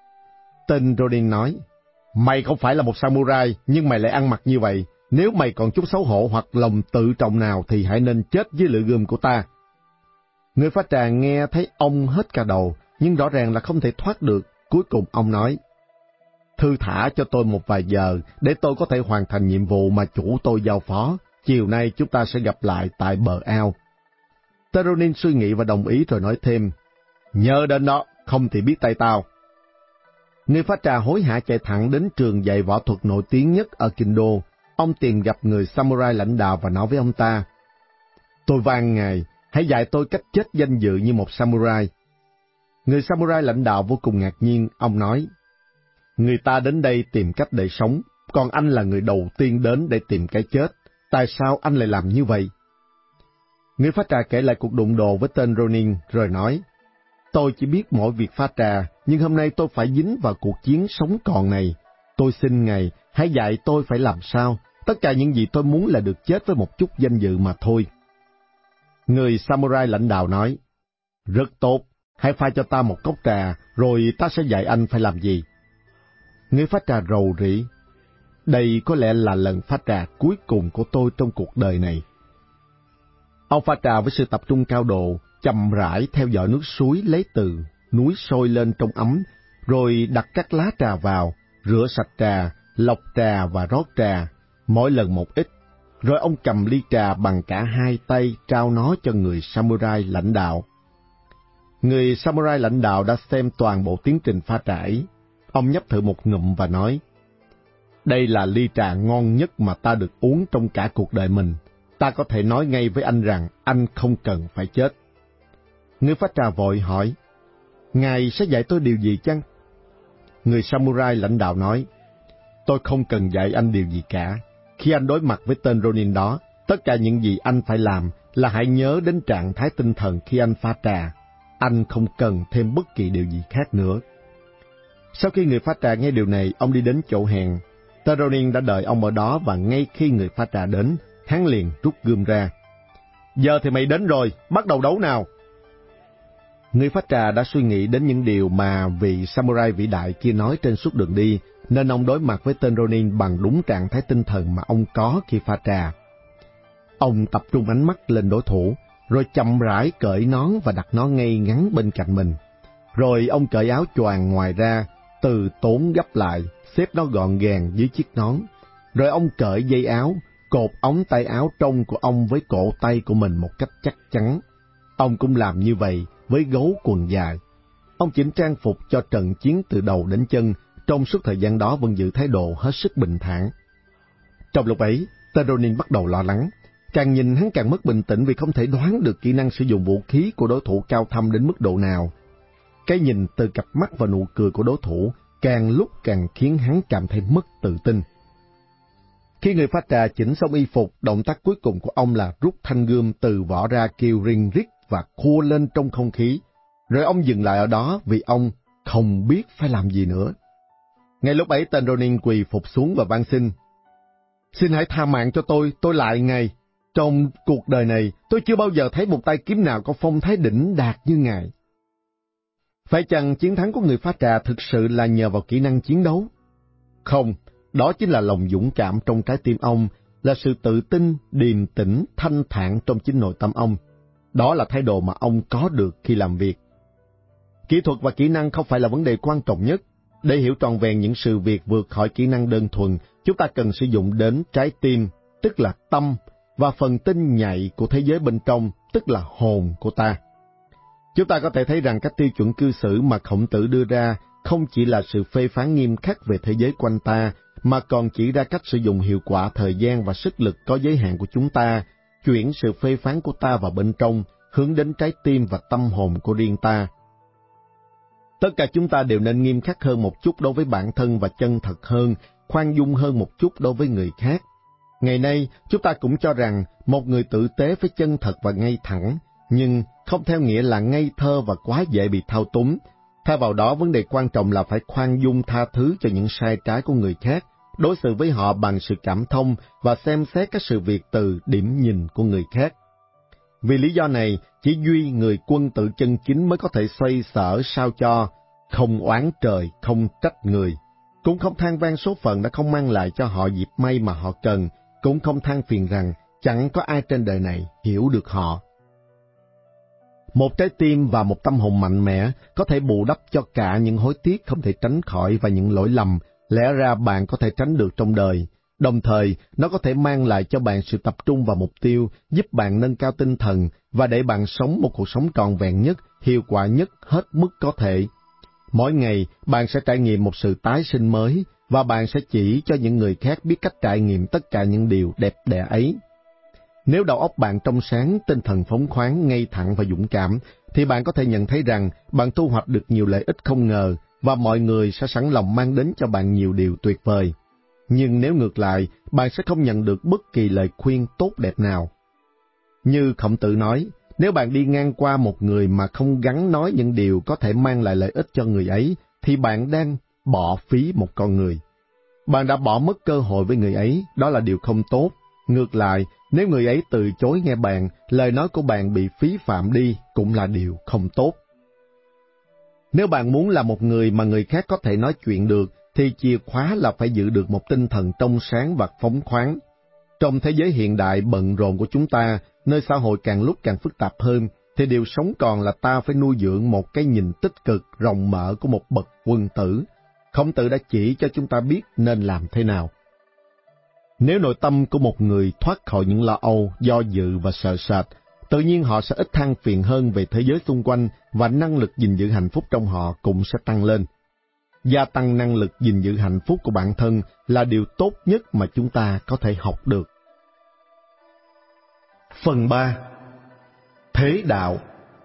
Tên Ronin nói, mày không phải là một samurai, nhưng mày lại ăn mặc như vậy. Nếu mày còn chút xấu hổ hoặc lòng tự trọng nào thì hãy nên chết với lưỡi gươm của ta. Người pha trà nghe thấy ông hết cả đầu, nhưng rõ ràng là không thể thoát được. Cuối cùng ông nói, thư thả cho tôi một vài giờ để tôi có thể hoàn thành nhiệm vụ mà chủ tôi giao phó. Chiều nay chúng ta sẽ gặp lại tại bờ ao. Teronin suy nghĩ và đồng ý rồi nói thêm, nhớ đến đó, không thì biết tay tao. Người pha trà hối hả chạy thẳng đến trường dạy võ thuật nổi tiếng nhất ở Kinh Đô. Ông tìm gặp người samurai lãnh đạo và nói với ông ta, tôi van ngài, hãy dạy tôi cách chết danh dự như một samurai. Người samurai lãnh đạo vô cùng ngạc nhiên, ông nói, người ta đến đây tìm cách để sống, còn anh là người đầu tiên đến để tìm cái chết. Tại sao anh lại làm như vậy? Người pha trà kể lại cuộc đụng độ với tên Ronin, rồi nói, tôi chỉ biết mỗi việc pha trà, nhưng hôm nay tôi phải dính vào cuộc chiến sống còn này. Tôi xin ngài, hãy dạy tôi phải làm sao. Tất cả những gì tôi muốn là được chết với một chút danh dự mà thôi. Người samurai lãnh đạo nói, rất tốt, hãy pha cho ta một cốc trà, rồi ta sẽ dạy anh phải làm gì. Người pha trà rầu rĩ, đây có lẽ là lần pha trà cuối cùng của tôi trong cuộc đời này. Ông pha trà với sự tập trung cao độ, chậm rãi theo dõi nước suối lấy từ núi sôi lên trong ấm, rồi đặt các lá trà vào, rửa sạch trà, lọc trà và rót trà, mỗi lần một ít. Rồi ông cầm ly trà bằng cả hai tay trao nó cho người samurai lãnh đạo. Người samurai lãnh đạo đã xem toàn bộ tiến trình pha trà ấy. Ông nhấp thử một ngụm và nói, đây là ly trà ngon nhất mà ta được uống trong cả cuộc đời mình. Ta có thể nói ngay với anh rằng anh không cần phải chết. Người pha trà vội hỏi, ngài sẽ dạy tôi điều gì chăng? Người samurai lãnh đạo nói, tôi không cần dạy anh điều gì cả. Khi anh đối mặt với tên Ronin đó, tất cả những gì anh phải làm là hãy nhớ đến trạng thái tinh thần khi anh pha trà. Anh không cần thêm bất kỳ điều gì khác nữa. Sau khi người pha trà nghe điều này, ông đi đến chỗ hẹn. Tên Ronin đã đợi ông ở đó và ngay khi người pha trà đến, hắn liền rút gươm ra. Giờ thì mày đến rồi, bắt đầu đấu nào. Người pha trà đã suy nghĩ đến những điều mà vị samurai vĩ đại kia nói trên suốt đường đi, nên ông đối mặt với tên Ronin bằng đúng trạng thái tinh thần mà ông có khi pha trà. Ông tập trung ánh mắt lên đối thủ, rồi chậm rãi cởi nón và đặt nó ngay ngắn bên cạnh mình. Rồi ông cởi áo choàng ngoài ra, từ tốn gấp lại, xếp nó gọn gàng dưới chiếc nón. Rồi ông cởi dây áo, cột ống tay áo trong của ông với cổ tay của mình một cách chắc chắn. Ông cũng làm như vậy với gấu quần dài. Ông chỉnh trang phục cho trận chiến từ đầu đến chân, trong suốt thời gian đó vẫn giữ thái độ hết sức bình thản. Trong lúc ấy, tên Ronin bắt đầu lo lắng. Càng nhìn hắn càng mất bình tĩnh vì không thể đoán được kỹ năng sử dụng vũ khí của đối thủ cao thâm đến mức độ nào. Cái nhìn từ cặp mắt và nụ cười của đối thủ càng lúc càng khiến hắn cảm thấy mất tự tin. Khi người pha trà chỉnh xong y phục, động tác cuối cùng của ông là rút thanh gươm từ vỏ ra kêu rinh rít và khua lên trong không khí. Rồi ông dừng lại ở đó vì ông không biết phải làm gì nữa. Ngay lúc ấy tên Ronin quỳ phục xuống và van xin. Xin hãy tha mạng cho tôi lại ngài. Trong cuộc đời này, tôi chưa bao giờ thấy một tay kiếm nào có phong thái đỉnh đạt như ngài. Phải chăng chiến thắng của người pha trà thực sự là nhờ vào kỹ năng chiến đấu? Không, đó chính là lòng dũng cảm trong trái tim ông, là sự tự tin, điềm tĩnh, thanh thản trong chính nội tâm ông. Đó là thái độ mà ông có được khi làm việc. Kỹ thuật và kỹ năng không phải là vấn đề quan trọng nhất. Để hiểu trọn vẹn những sự việc vượt khỏi kỹ năng đơn thuần, chúng ta cần sử dụng đến trái tim, tức là tâm, và phần tinh nhạy của thế giới bên trong, tức là hồn của ta. Chúng ta có thể thấy rằng các tiêu chuẩn cư xử mà Khổng Tử đưa ra không chỉ là sự phê phán nghiêm khắc về thế giới quanh ta, mà còn chỉ ra cách sử dụng hiệu quả thời gian và sức lực có giới hạn của chúng ta, chuyển sự phê phán của ta vào bên trong, hướng đến trái tim và tâm hồn của riêng ta. Tất cả chúng ta đều nên nghiêm khắc hơn một chút đối với bản thân và chân thật hơn, khoan dung hơn một chút đối với người khác. Ngày nay, chúng ta cũng cho rằng một người tử tế phải chân thật và ngay thẳng, nhưng không theo nghĩa là ngây thơ và quá dễ bị thao túng. Thay vào đó, vấn đề quan trọng là phải khoan dung tha thứ cho những sai trái của người khác, đối xử với họ bằng sự cảm thông và xem xét các sự việc từ điểm nhìn của người khác. Vì lý do này, chỉ duy người quân tử chân chính mới có thể xoay sở sao cho không oán trời, không trách người, cũng không than vang số phận đã không mang lại cho họ dịp may mà họ cần, cũng không than phiền rằng chẳng có ai trên đời này hiểu được họ. Một trái tim và một tâm hồn mạnh mẽ có thể bù đắp cho cả những hối tiếc không thể tránh khỏi và những lỗi lầm lẽ ra bạn có thể tránh được trong đời. Đồng thời, nó có thể mang lại cho bạn sự tập trung vào mục tiêu, giúp bạn nâng cao tinh thần và để bạn sống một cuộc sống trọn vẹn nhất, hiệu quả nhất hết mức có thể. Mỗi ngày, bạn sẽ trải nghiệm một sự tái sinh mới, và bạn sẽ chỉ cho những người khác biết cách trải nghiệm tất cả những điều đẹp đẽ ấy. Nếu đầu óc bạn trong sáng, tinh thần phóng khoáng, ngay thẳng và dũng cảm, thì bạn có thể nhận thấy rằng bạn thu hoạch được nhiều lợi ích không ngờ, và mọi người sẽ sẵn lòng mang đến cho bạn nhiều điều tuyệt vời. Nhưng nếu ngược lại, bạn sẽ không nhận được bất kỳ lời khuyên tốt đẹp nào. Như Khổng Tử nói, nếu bạn đi ngang qua một người mà không gắng nói những điều có thể mang lại lợi ích cho người ấy, thì bạn đang bỏ phí một con người. Bạn đã bỏ mất cơ hội với người ấy, đó là điều không tốt. Ngược lại, nếu người ấy từ chối nghe bạn, lời nói của bạn bị phí phạm đi cũng là điều không tốt. Nếu bạn muốn là một người mà người khác có thể nói chuyện được, thì chìa khóa là phải giữ được một tinh thần trong sáng và phóng khoáng. Trong thế giới hiện đại bận rộn của chúng ta, nơi xã hội càng lúc càng phức tạp hơn, thì điều sống còn là ta phải nuôi dưỡng một cái nhìn tích cực, rộng mở của một bậc quân tử. Khổng Tử đã chỉ cho chúng ta biết nên làm thế nào. Nếu nội tâm của một người thoát khỏi những lo âu, do dự và sợ sệt, tự nhiên họ sẽ ít than phiền hơn về thế giới xung quanh và năng lực gìn giữ hạnh phúc trong họ cũng sẽ tăng lên. Gia tăng năng lực gìn giữ hạnh phúc của bản thân là điều tốt nhất mà chúng ta có thể học được. Phần 3. Thế đạo.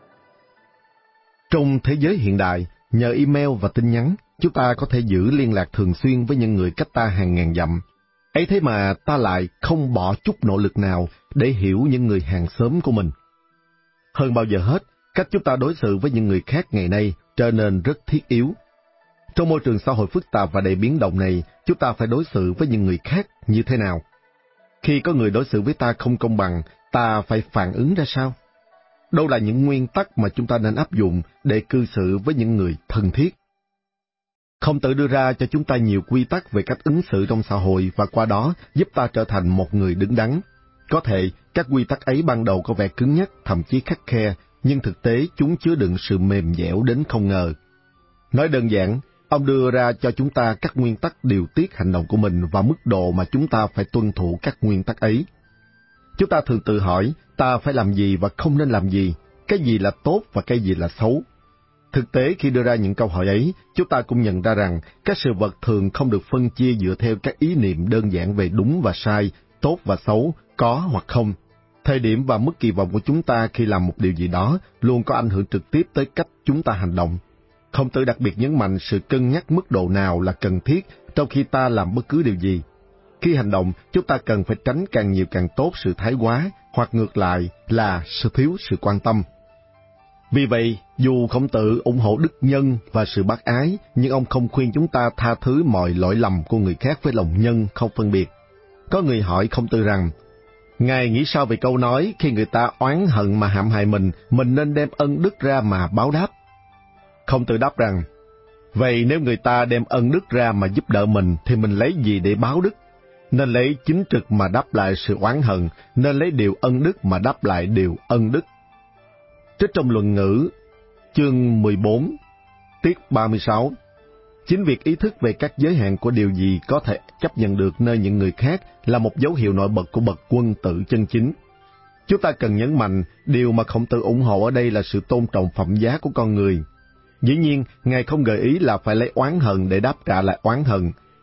Trong thế giới hiện đại, nhờ email và tin nhắn, chúng ta có thể giữ liên lạc thường xuyên với những người cách ta hàng ngàn dặm. Ấy thế mà ta lại không bỏ chút nỗ lực nào để hiểu những người hàng xóm của mình. Hơn bao giờ hết, cách chúng ta đối xử với những người khác ngày nay trở nên rất thiết yếu. Trong môi trường xã hội phức tạp và đầy biến động này, chúng ta phải đối xử với những người khác như thế nào? Khi có người đối xử với ta không công bằng, ta phải phản ứng ra sao? Đâu là những nguyên tắc mà chúng ta nên áp dụng để cư xử với những người thân thiết? Khổng Tử đưa ra cho chúng ta nhiều quy tắc về cách ứng xử trong xã hội và qua đó giúp ta trở thành một người đứng đắn. Có thể các quy tắc ấy ban đầu có vẻ cứng nhắc, thậm chí khắt khe, nhưng thực tế chúng chứa đựng sự mềm dẻo đến không ngờ. Nói đơn giản, ông đưa ra cho chúng ta các nguyên tắc điều tiết hành động của mình và mức độ mà chúng ta phải tuân thủ các nguyên tắc ấy. Chúng ta thường tự hỏi ta phải làm gì và không nên làm gì, cái gì là tốt và cái gì là xấu. Thực tế khi đưa ra những câu hỏi ấy, chúng ta cũng nhận ra rằng các sự vật thường không được phân chia dựa theo các ý niệm đơn giản về đúng và sai, tốt và xấu, có hoặc không. Thời điểm và mức kỳ vọng của chúng ta khi làm một điều gì đó luôn có ảnh hưởng trực tiếp tới cách chúng ta hành động. Khổng Tử đặc biệt nhấn mạnh sự cân nhắc mức độ nào là cần thiết trong khi ta làm bất cứ điều gì. Khi hành động, chúng ta cần phải tránh càng nhiều càng tốt sự thái quá, hoặc ngược lại là sự thiếu sự quan tâm. Vì vậy, dù Khổng Tử ủng hộ đức nhân và sự bác ái, nhưng ông không khuyên chúng ta tha thứ mọi lỗi lầm của người khác với lòng nhân không phân biệt. Có người hỏi Khổng Tử rằng, Ngài nghĩ sao về câu nói khi người ta oán hận mà hãm hại mình nên đem ân đức ra mà báo đáp? Khổng Tử đáp rằng, vậy nếu người ta đem ân đức ra mà giúp đỡ mình thì mình lấy gì để báo đức? Nên lấy chính trực mà đáp lại sự oán hận, nên lấy điều ân đức mà đáp lại điều ân đức. Trích trong Luận Ngữ, chương 14, tiết 36. Chính việc ý thức về các giới hạn của điều gì có thể chấp nhận được nơi những người khác là một dấu hiệu nổi bật của bậc quân tử chân chính. Chúng ta cần nhấn mạnh, điều mà Khổng Tử ủng hộ ở đây là sự tôn trọng phẩm giá của con người. Dĩ nhiên, Ngài không gợi ý là phải lấy oán hận để đáp trả lại oán hận.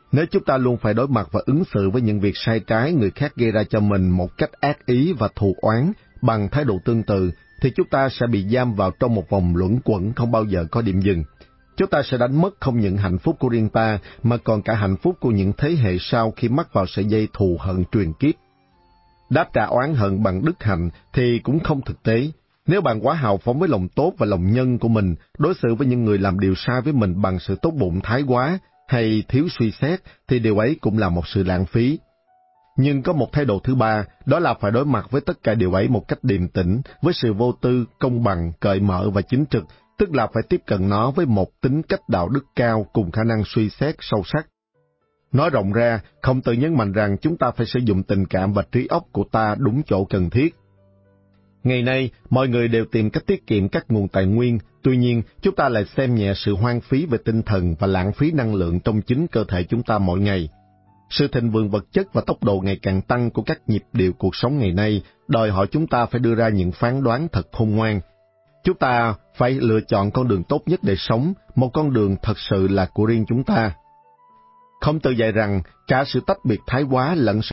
Nếu chúng ta luôn phải đối mặt và ứng xử với những việc sai trái người khác gây ra cho mình một cách ác ý và thù oán bằng thái độ tương tự, thì chúng ta sẽ bị giam vào trong một vòng luẩn quẩn không bao giờ có điểm dừng. Chúng ta sẽ đánh mất không những hạnh phúc của riêng ta, mà còn cả hạnh phúc của những thế hệ sau khi mắc vào sợi dây thù hận truyền kiếp. Đáp trả oán hận bằng đức hạnh thì cũng không thực tế. Nếu bạn quá hào phóng với lòng tốt và lòng nhân của mình, đối xử với những người làm điều sai với mình bằng sự tốt bụng thái quá hay thiếu suy xét, thì điều ấy cũng là một sự lãng phí. Nhưng có một thái độ thứ ba, đó là phải đối mặt với tất cả điều ấy một cách điềm tĩnh, với sự vô tư, công bằng, cởi mở và chính trực, tức là phải tiếp cận nó với một tính cách đạo đức cao cùng khả năng suy xét sâu sắc. Nói rộng ra, Khổng Tử nhấn mạnh rằng chúng ta phải sử dụng tình cảm và trí óc của ta đúng chỗ cần thiết. Ngày nay, mọi người đều tìm cách tiết kiệm các nguồn tài nguyên, tuy nhiên, chúng ta lại xem nhẹ sự hoang phí về tinh thần và lãng phí năng lượng trong chính cơ thể chúng ta mỗi ngày. Sự thịnh vượng vật chất và tốc độ ngày càng tăng của các nhịp điệu cuộc sống ngày nay đòi hỏi chúng ta phải đưa ra những phán đoán thật khôn ngoan. Chúng ta phải lựa chọn con đường tốt nhất để sống, một con đường thật sự là của riêng chúng ta. Khổng Tử dạy rằng cả sự tách biệt thái quá lẫn